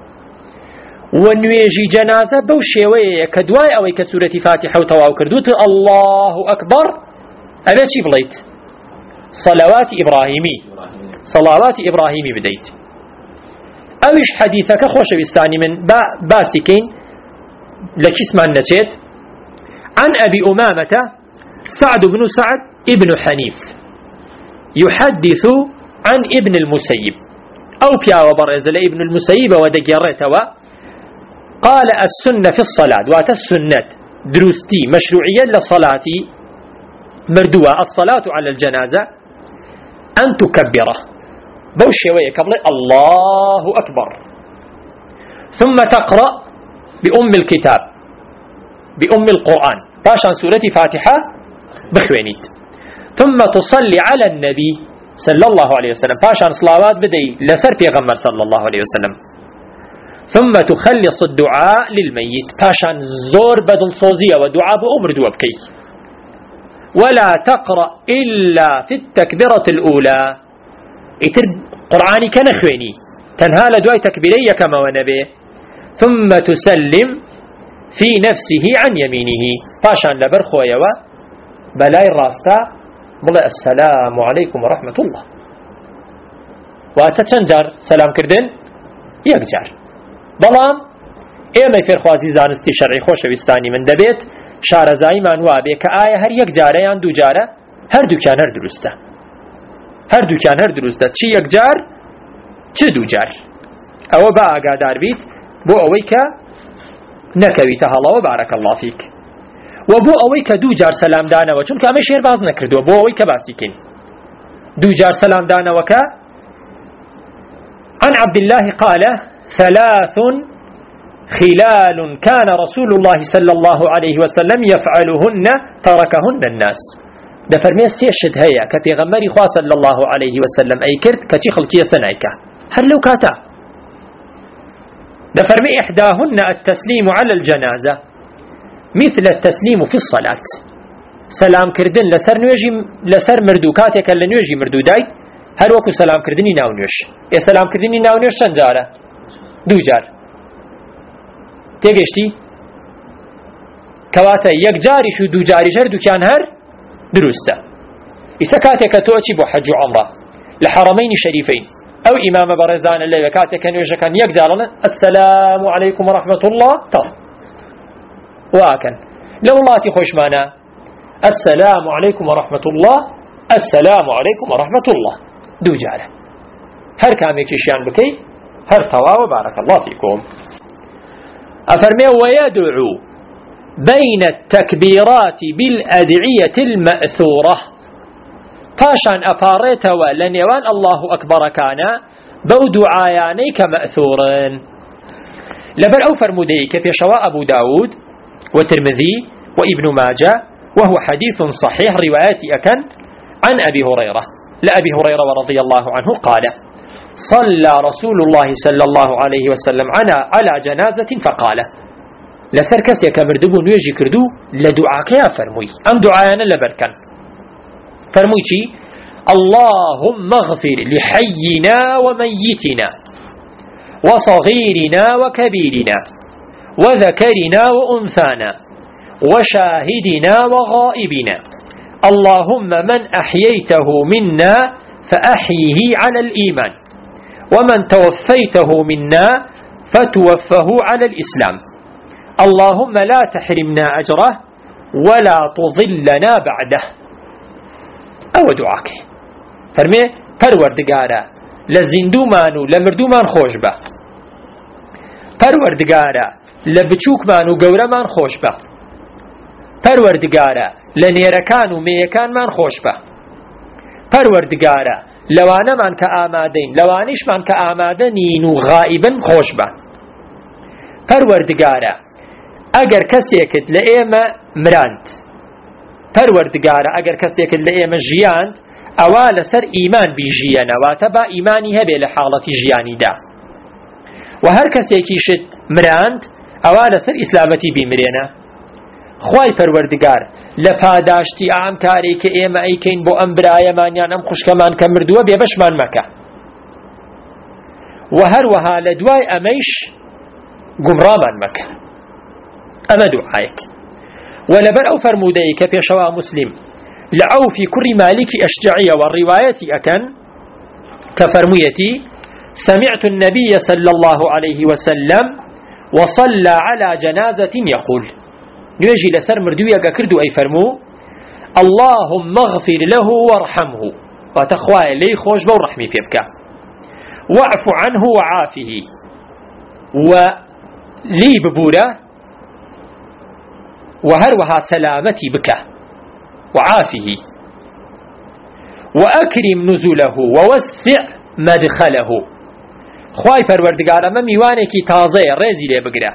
ونويجي جنازة بوشيوية كدواي أوي كسورة فاتحة وتواو كردوت الله أكبر أبيتشي بليت صلوات إبراهيمي بديت أويش حديثك خوش بستاني من باسكين لكسم النجيت عن أبي أمامة سعد بن سعد ابن حنيف يحدث عن ابن المسيب أو بيا وبرز ابن المسيب ودقيرتوا قال السنة في الصلاة وات السنة دروستي مشروعية لصلاتي مردوة الصلاة على الجنازة أن تكبره بوشي قبل الله أكبر ثم تقرأ بأم الكتاب بأم القرآن باشا سورة فاتحة بخوينيت ثم تصلي على النبي صلى الله عليه وسلم باشا صلوات بدي لسر بيغمر صلى الله عليه وسلم ثم تخلص الدعاء للميت باشا زور بدل صوزية ودعاء بأمر دوابكي ولا تقرأ إلا في التكبيرة الأولى يتر قرآني كنخويني تنهى لدواء تكبيرية كما ونبي ثم تسلم في نفسه عن يمينه باشان لبرخويا بلاي الراستا بلا السلام عليكم ورحمة الله واتتشنجر سلام كردن يكجر بلام ايما يفير خوازي زانستي شرعي خوش وستاني من دبيت شارزاي من وابي كآية هر يكجارة يان دو جارة هر دو كان هر درسته هەردووکیان هەر دروستە، چی یەکجار چ دووجار. ئەوە با ئاگادار بیت بۆ ئەوەی کە نەکەویتە هەڵەوە بارەکە الله فیک. و بۆ ئەوەی کە دووجار سەلامدانەوە، چونکە ئەمە شێر باز نەکردووە، بۆ ئەوەی کە باسیکەین دووجار سەلامدانەوەکە. عن عبد الله قال: ثلاث خلال كان رسول الله صلى الله عليه وسلم يفعلهن تركهن الناس. دفرمي سيشد هيا كبيغمري خوا صلى الله عليه وسلم أي كرد كتي خلقية سنايكا هل لو كاتا. دفرمي إحداهن التسليم على الجنازة مثل التسليم في الصلاة. سلام كردن لسر مردوكاتك اللي نيوجي مردو دايت هل وكو سلام كردني ناونيوش. يا سلام كردني ناونيوش چند جارة؟ دو جار. تيجيشتي كواتا يك جاري شو دو جاري جر دو كان هر دروسته. إذا كاتك توأتي بو حج وعمرة لحرمين شريفين أو إمام برزان اللي كاتك نيوجا كان يك جارنا السلام عليكم ورحمة الله طب واكن لو الله تخوش معنا السلام عليكم ورحمة الله السلام عليكم ورحمة الله دو جارة هر كامي كيشيان بكي هر تواو بارك الله فيكم. أفرمي ويدعو بين التكبيرات بالأدعية المأثورة پاشان أفاريتوا لنيوان الله أكبر كان بو دعايانيك مأثورا لبر أو فرموديك في شواء أبو داود وترمذي وابن ماجه وهو حديث صحيح رواياتي أكن عن أبي هريرة لأبي هريرة رضي الله عنه قال: صلى رسول الله صلى الله عليه وسلم على جنازة فقال لسر كسي كمردبو نيجي كردو لدعاك يا فرموي أم دعايانا لبركن فرموي شي اللهم اغفر لحينا وميتنا وصغيرنا وكبيرنا وذكرنا وأنثانا وشاهدنا وغائبنا اللهم من أحييته منا فأحيه على الإيمان ومن توفيته منا فتوفه على الإسلام اللهم لا تحرمنا أجره ولا تضلنا بعده. أو دعاك فرمي پروردگارا لزندومان و لمردومان خوش به، پروردگارا لبچوکمان و گورمان خوش به، پروردگارا لنیرکان و میکانمان خوش به، پروردگارا لوانمان که آمادین لوانشمان که آمادنین و غائبن خوش به، پروردگارا اگر کسیکت لئیمه مراند، پروردگارا اگر کسیکت لئیمه جیاند اوال سر ایمان بی جیانه و تبا ایمانی هبه لحالتی جیانی دا و هر کسیکی شد مراند اوال سر اسلامتی بی مرینه. خوای پروردگار لپاداشتی عام کاری که ایمه ایکین بو امبرای مانیان ام خوشکمان کمردوه بیبشمان مکه و هر وها لدوای امیش گمرامان مکه اما دعایک ولبر او فرمودهی که پیشوا مسلم لعو في كل مالك أشجعية والرواية أكن كفرميتي سمعت النبي صلى الله عليه وسلم وصلى على جنازة يقول نيجي لسر مردوية كردو أي فرمو اللهم اغفر له وارحمه وتخوى لي خوش بو رحمي بيبكى واعف عنه وعافه ولي ببورة وهروها سلامتي بك وعافه وأكرم نزله ووسع مدخله. خواي پروردگار ما میوانێکی تازه رێزی لێ بگرە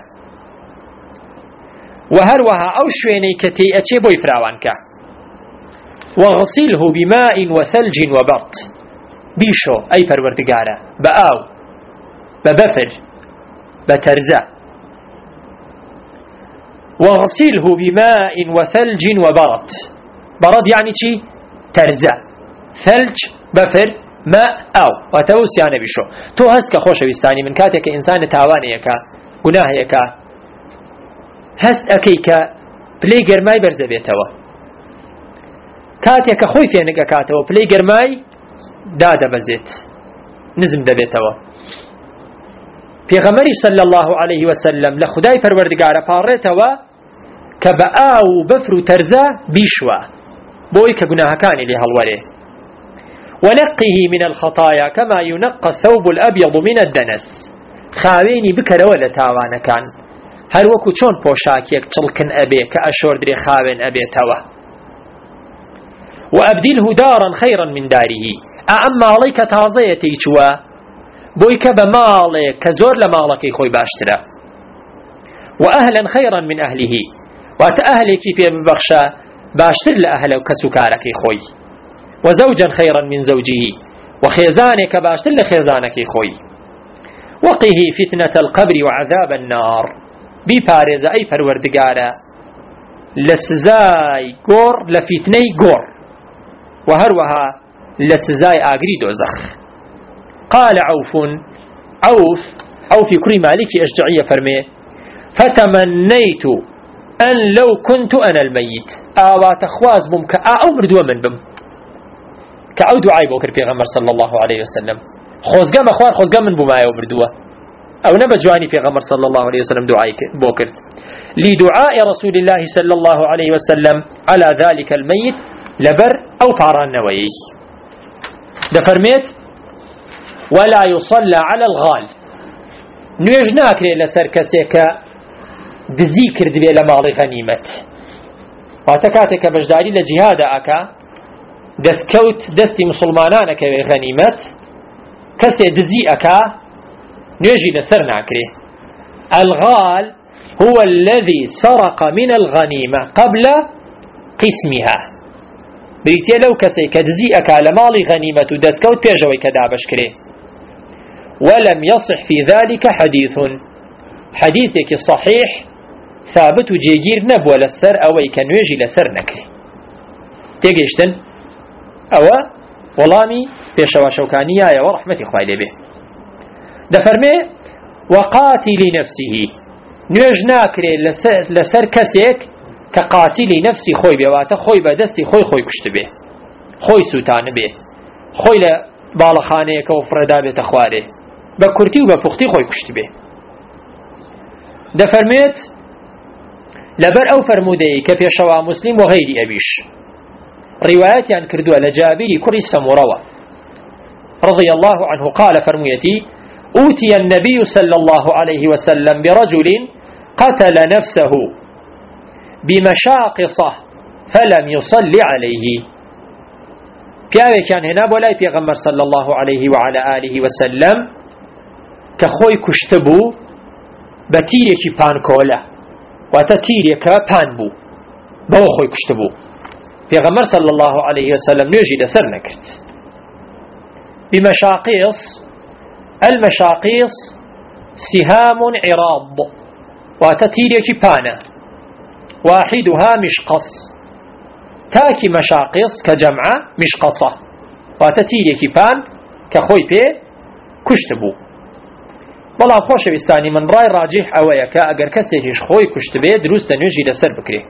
و هەروەها ئەو شوێنەی کە تێی ئەچێ بۆی فراوانکە وغسله بماء وثلج وبرد بیشۆ ئەی پەروەردگارە بە ئاو بە بەفر بە تەرزە وغسله بماء وثلج وبرد. برد يعني چی؟ ترزه ثلج بفر ماء او وتوس يعني بشو تو هست که خوشویستانی من کاته که انسان تاوانه که گناه که هست اکی که پلی گرمای برزه بیتوا کاته که خوی فینگه کاتوا پلی گرمای داده بزید نزم ده بیتوا. پیغمبری صلی الله علیه وسلم لخدای پروردگار پارتوا که با او بفر و ترزه بیشوا بۆی کە گوناهەکانی لێ هەڵوەرێ ونقه من الخطايا كما ينقى الثوب الأبيض من الدنس خاويني بكر ولا تاوانا كان هر وكو چون پوشاكيك چلكن أبي كأشور دري خاوين أبي توا وأبدله دارا خيرا من داره أما عليك تازيتي چوا بويك بمالك كزور لمالك خوي باشترا وأهلا خيرا من أهله وأتأهلك في ببخشا باشتر لأهله كسكارك خوي وزوجا خيرا من زوجه وخيزانك باشتر لخيزانك خوي وقه فتنة القبر وعذاب النار ببارز أي پروردگارا لسزاي قور لفتني قور وهروها لسزاي آقري دوزخ. قال عوف كري مالكي أشجعية فرمي فتمنيت أن لو كنت أنا الميت آوات أخواز بم كأو مردوى من بم كأو دعاي بوكر پیغمبر صلى الله عليه وسلم خوزقام أخوار خوزقام من بما يو مردوى أو نبجواني پیغمبر صلى الله عليه وسلم دعاي بوكر لدعاء رسول الله صلى الله عليه وسلم على ذلك الميت لبر أو طاران نويه دفرميت ولا يصلى على الغال نوێژ ناکرێت لەسەر کەسێکە دزی کردبێ لە ماڵی غەنیمەت واتە کاتێک کە بەشداری لە جیهادا ئەکا دەستکەوت دەستی مسلمانانەکەوێ غەنیمەت کەسێ دزی ئەکا نوێژی لەسەر ناکرێ. الغال هو الذي سرق من الغنيمة قبل قسمها بریتێ لەو کەسەی کە دزی ئەکا لە ماڵی غەنیمەت و دەستکەوت پێشەوەی کە دابەشکرێ. ولم يصح في ذلك حديثك صحيح ثابت جيجير نبوة للسر أوي كنويجي لسر نكري تيجيشتن أو والامي بيشوا شوكانية ورحمة إخوائي به دفرمي وقاتل نفسه نويج ناكري لسر كسيك كقاتل نفسي خوي بيواتا خوي بدستي خوي كشتبه خوي سوتان به خوي لبالخانيك وفردا بتخواره بكرتي وبفختي خوي كشتبه دفرميت لبر أو فرمودي كبيشوا مسلم وغير أبيش روايات عن كردوا لجابري كري سمروة رضي الله عنه قال فرميتي أوتي النبي صلى الله عليه وسلم برجل قتل نفسه بمشاقصه فلم يصلي عليه پیاوێ كان هنا بولاي پیغمبر صلى الله عليه وعلى آله وسلم كخوي كشتبو بتيريكي پانكولا واتا تيريكا پانبو بو خوي كشتبو پیغمبر صلى الله عليه وسلم نيجي لسر نكرت. بمشاقيص المشاقيص سهام عراض واتا تيريكي پانا واحدها مشقص تاكي مشاقص كجمعة مشقصة واتتيريكي بان كخوي بي كشتبو والله خوش بستاني من راي راجح اويكا اگر كسيكيش خوي كشتبه دروس تنويجي لسر بكري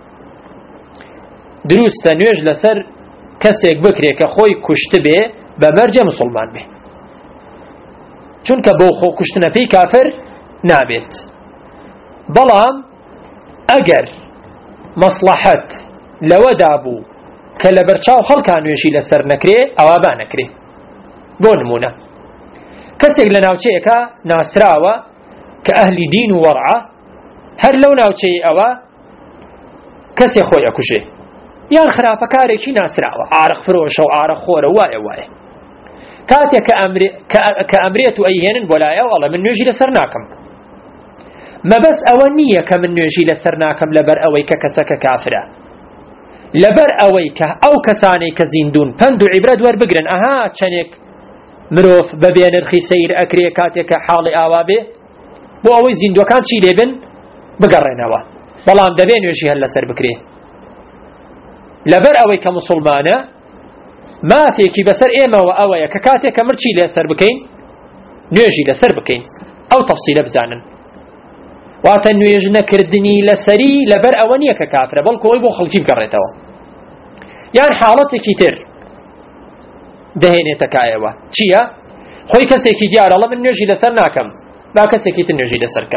دروس تنويج لسر كسيك بكري كخوي كشتبه بمرجع مسلمان به چونك بو خو كشتنا في كافر نابت بلام اگر مصلحت لو دابو كالبرشاو خلقا نوشي لسر نكري او ابا نكري بو نمونه كسيك لناوچيكا ناسراوه كأهل دين ورعه هر لو ناوچي اوا كسي خوي اكوشي يان خرافه كاريكي ناسراوه عارق فروش او عارق خوره واي كاتيا كأمرية ايهن بولايا والله من نوشي لسر ناكم ما بس اوانية كمن نوشي لسر ناكم لبر اوي ككسك كافره لبر اويك او كساني كزيندون پندو عبرت ور بگرن اها چنك مروف ببين رخي سير اكري كاتك حالي اوابه بو اوي زيندو كان چي لبن بگرنوا بلام دبين وشي هلا سر بكري لبر اوي كمسلمانه ما فيكي بسر ايما واويا كاتك مرچي لسر بكين نيجي لسر بكين او تفصيل بزانن واتن نيجنا كردني لسري لبر اوانيه ككافره بل كوي بو خلقي بكرتوا يعني حالتك تر دهينه تكايوا چيا خوي كسيكي ديار الله من نيجي لسر ناكم با كسيكي تنيجي لسركا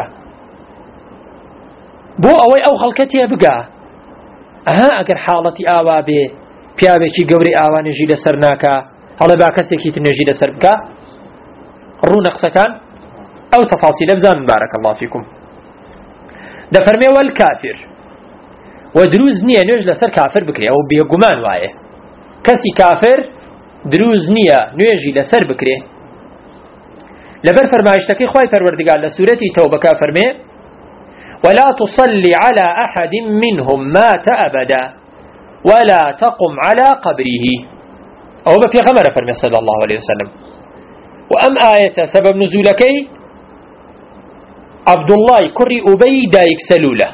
بو اوي او خلقتي بقى اها اگر حالتي اوابه پیاوێکی گەورەی ئاوانێژی لەسەر ناکە هەڵێ با کەسێکی تر نوێژی لەسەر بکە ڕوونە قسەکان ئەو تەفاسیلە بزانن بارەکە الله فیکم دەفەرمێ والکافر و دروست نییە نوێژ لەسەر کافر بکرێ ئەو بێگومان وایە کەسی کافر دروست نییە نوێژی لەسەر بکرێ لەبەر فەرمایشتەکەی خوای پەروەردگار لە سوورەتی تەوبەکە فەرمێ ولا تصلي على أحد منهم مات أبدا ولا تقم على قبره أو بفيغمر فرمي صلى الله عليه وسلم وأم آية سبب نزولكي عبد الله كري أبي دايك سلولة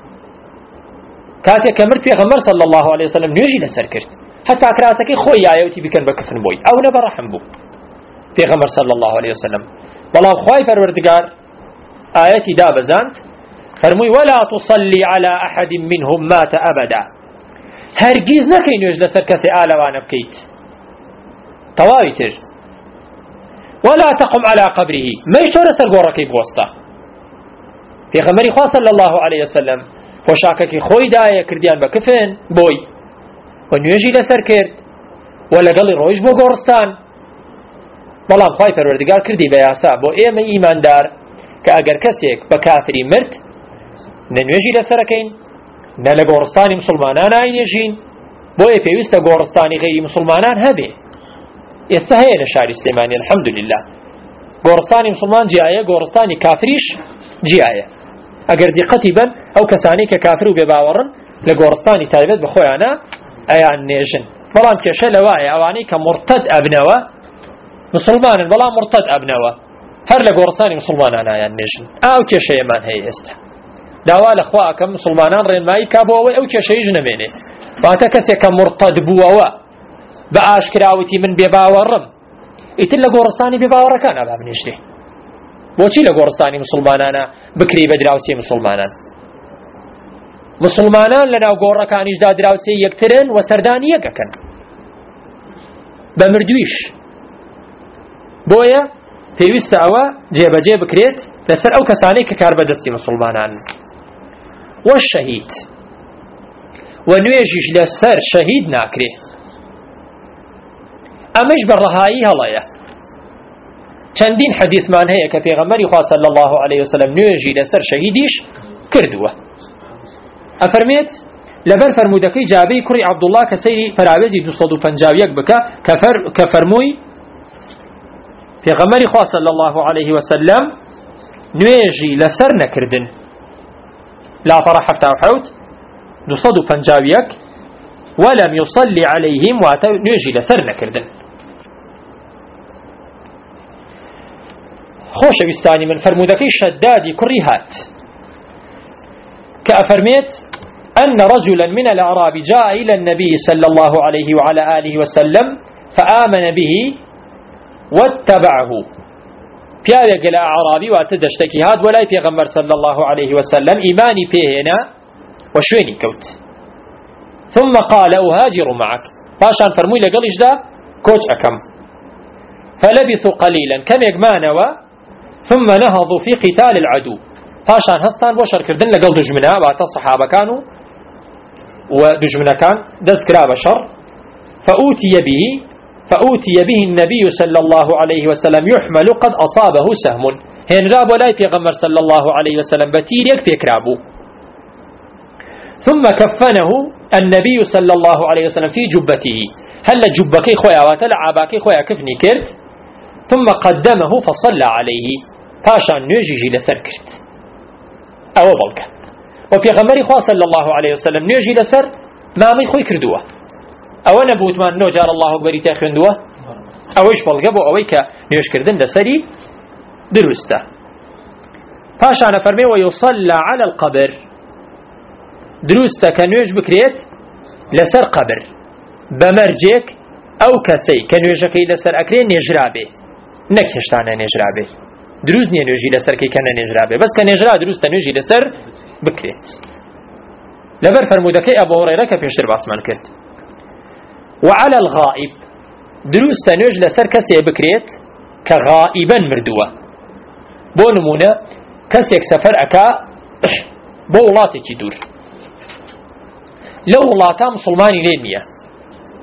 كاتي كمر فيغمر صلى الله عليه وسلم نيجي لسركر حتى أكراتك خوي آيوتي بكن بكفن بوي أو نبرحم بو فيغمر صلى الله عليه وسلم والله خواي فروردگار آياتي دابزانت فرموي ولا تصلي على أحد منهم مات أبدا هرگيز نكي نوێژ لەسەر کەسێ ئالەوانە بکەیت تەواویتر ولا تقم على قبره مەیشتۆ لەسەر گۆڕەکەی بوەستە پێغەمبەری خوا صلی الله عليه وسلم پۆشاکەکی خۆی دایە کردیان بە کفن بۆی و نوێژی لەسەر کرد و لەگەڵی ڕۆیش بۆ گۆڕستان بەڵام خوای پەروەردگار کردی بە یاسا بۆ ئێمە ئیماندار کە ئەگەر کەسێک بە کافری مرد نە نوێژی لەسەرەکەین نە لە گۆڕستانی مسلمانان ئاینێژین بۆیە پێویستە گۆڕستانی غەیری مسلمانان هەبێ ئێستا هەیە لە شاری سلێمانی الحەمدولله گۆڕستانی مسلمان جیایە گۆڕستانی کافریش جیایە ئەگەر دیقەتی بن ئەو کەسانی کە کافر و بێباوەڕن لە گۆڕستانی تایبەت بە خۆیانە ئەیان نێژن بەڵام کێشە لەوایە ئەوانەی کە مرتەد ئەبنەوە مسلمانن بەڵام مرتەد ئەبنەوە هەر لە گۆڕستانی مسلمانان ئایان نێژن ئاو کێشەیەمان هەیە ئێستا داوا لە خوا ئەکەم مسلمانان ڕێنمایی کا بۆ ئەوەی ئەو کێشەیەش نەمێنێ واتە کەسێک کە مرتەد بووەوە بە ئاشکراوتی من بێباوەڕم ئیتر لە گۆڕستانی بێباوەڕەکان ئەبا بنێژرێ بۆچی لە گۆڕستانی مسلمانانە بکری بە دراوسێ مسلمانان مسلمانان لە ناو گۆڕەکانیشدا دراوسێ یەکترن و سەردانی یەکەکەن بە مردویش بۆیە پێویستە ئەوە جێبەجێ بکرێت لەسەر ئەو کەسانەی کە کار بەدەستی مسلمانان والشهید و نوێژیش لەسەر شەهید ناکرێ ئەمەش بە ڕەهایی هەڵەیە چەندین حەدیثمان هەیە کە پێغەمبەری خوا صلی الله عليه وسلم نوێژی لەسەر شەهیدیش کردووە ئەفەرمێت لەبەر فەرمودەکەی جابەی کوڕی عەبدوڵڵا کە سەیری پەراوێزی 251 بکە کە فەرمووی پێغەمبەری خوا صلی الله عليه وسلم نوێژی لەسەر نەکردن لاپەڕە 77 251 ولم يصلي عليهم واتە نوێژی لەسەر نەکردن خۆشەویستانی من فەرمودەکەی شەدادی کوڕی هات کە ئەفەرمێت أن رجلا من الأعراب جاء إلى النبي صلى الله عليه وعلى آله وسلم فآمن به واتبعه پیاوێک لە عرابی واتە دەشتێکی هات وەلای پێغەمبەر صلى الله عليه وسلم ئیمانی پێهێنا و شوێنی کەوت ثم قال أهاجر معك پاشان فەرمووی لەگەڵیشدا کۆچ ئەکەم فلبثوا قليلا كم يجمعنوا ثم نهضوا في قتال العدو پاشان هەستان بۆ شەڕکردن لەگەڵ دوژمنە واتە سەحابە کان و دژمنەکان دەستکرا بە شەڕ فأوتي به النبي صلى الله عليه وسلم يحمل قد أصابه سهم هنرا بولاي پیغمبر صلى الله عليه وسلم بتيريك بيكرابو ثم كفنه النبي صلى الله عليه وسلم في جبته هل جبكي خويا واتل عباكي خويا كفني كرت ثم قدمه فصلى عليه پاشان نوێژیژی لەسەر کرد ئەوە بەڵگە و پێغەمبەری خوا صلی الله عليه وسلم نوێژی لەسەر مامەی خۆی کردووە ئەوە نەبووتمان نۆ جار الله ئەکبەری تا خوێندووە ئەوەش بەڵگە بۆ ئەوەی کە نوێژکردن لەسەری دروستە پاشانە فەرمێ ويصلى على القبر دروستە کە نوێژ بکرێت لەسەر قبر بەمەرجێک ئەو کەسەی کە نوێژەکەی لەسەر ئەکرێ نێژرابێ نەک هێشتانە نێژرابێ دروست نییە نوێژی لەسەرکەی کە نەنێژرابێ بەس کە نێژرا دروستە نوێژی لەسەر بکرێت لەبەر فەرمودەکەی ئەبو هورەیرە کە پێشتر باسمان کرد وعلى الغائب دروستە نوێژ لەسەر کەسێ بکرێت کە غائبەن مردووە بۆ نمونە کەسێک سەفەر ئەکا بۆ وڵاتێکی دوور لەو وڵاتە مسلمانی لێ نییە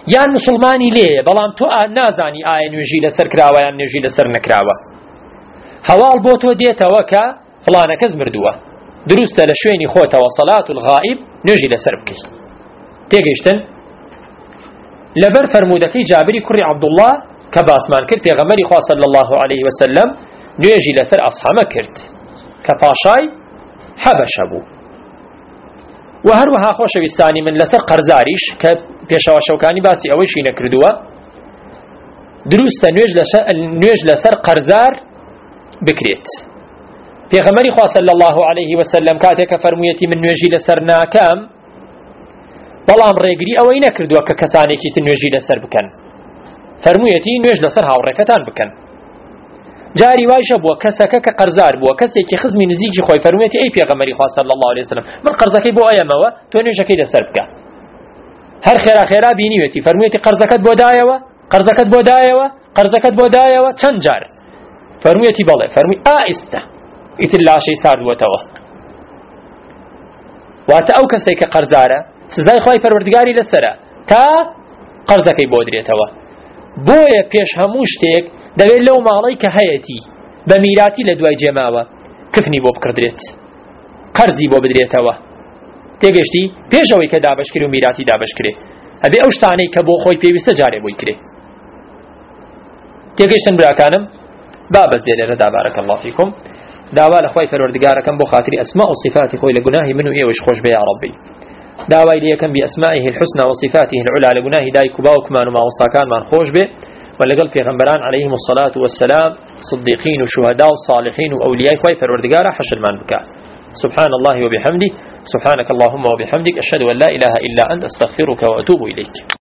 یان مسلمانی لێیە بەڵام تۆ نازانی ئایا نوێژی لەسەر کراوە یان نوێژی لەسەر نەکراوە هەواڵ بۆ تۆ دێتەوە کە فڵانە کەس مردووە دروستە لە شوێنی خۆتەوە سەڵات الغائب نوێژی لەسەر بکەی تێگەیشتن لەبەر فەرمودەکەی جابری کوڕی عەبدوڵڵاه کە باسمان کرد پێغەمبەری خوا صلی الله علیه وسلم نوێژی لەسەر ئەسحەمە کرد کە پاشای حەبەشە بوو و هەروەها خۆشەویستانی من لەسەر قەرزاریش کە پێشەوە شەوکانی باسی ئەوەیشی نەکردووە دروستە نوێژ لەسەر قەرزار بکرێت پێغەمبەری خوا صلی الله علیه وسلم کاتێک کە فەرموویەتی من نوێژی لەسەر ناکەم بەڵام ڕێگری ئەوەی نەکردووە کە کەسانێکی تر نوێژی لەسەر بکەن فەرموویەتی نوێژ لەسەر هاوڕێکەتان بکەن جاری وایشە بووە کەسەکە کە قەرزار بووە کەسێکی خزمی نزیکی خۆی فەرموویەتی ئەی پێغەمبەری خوا صلی الله علیه وسلم من قەرزەکەی بۆ ئەیەمەوە تۆ نوێژەکەی لەسەر بکە هەر خێرا بینیوێتی فەرموویەتی قەرزەکەت بۆ دایەوە چەند جار فەرموویەتی بەڵێ فەرمووی ئائیستە ئیتر لاشەی ساردووەتەوە واتە ئەو کەسێک کە قەرزارە سزای خوای پەروەردگاری لەسەرە تا قەرزەکەی بۆ درێتەوە بۆیە پێش هەموو شتێک دەوێت لەو ماڵەی کە هەیەتی بە میراتی لە دوای جێماوە کفنی بۆ بکردرێت قەرزی بۆ بدرێتەوە تێگەشتی پێشەوەی کە دابەشکرێ و میراتی دابەشکرێ هەبێ ئەو شتانەی کە بۆ خۆی پێویستە جارێ بۆی کرێ تێگەشتن براکانم بابەز بێ لێرەدا بارەکە الله فیکم داوا لە خوای پەروەردگارەکەم بۆ خاتری ئەسما و صفاتی خۆی لە گوناهی من و ئێوەش خۆش بێ یا ڕەبی داوای لێکم بأسمائه الحسنى وصفاته العلى لغناه دايك باوكمان وما وصاكان من خوش به ولقل في غنبران عليهم الصلاة والسلام صديقين وشهداء وصالحين وأولياء خوي فالوردقارة حشر من بكاء سبحان الله وبحمده سبحانك اللهم وبحمدك أشهد أن لا إله إلا أنت أستغفرك وأتوب إليك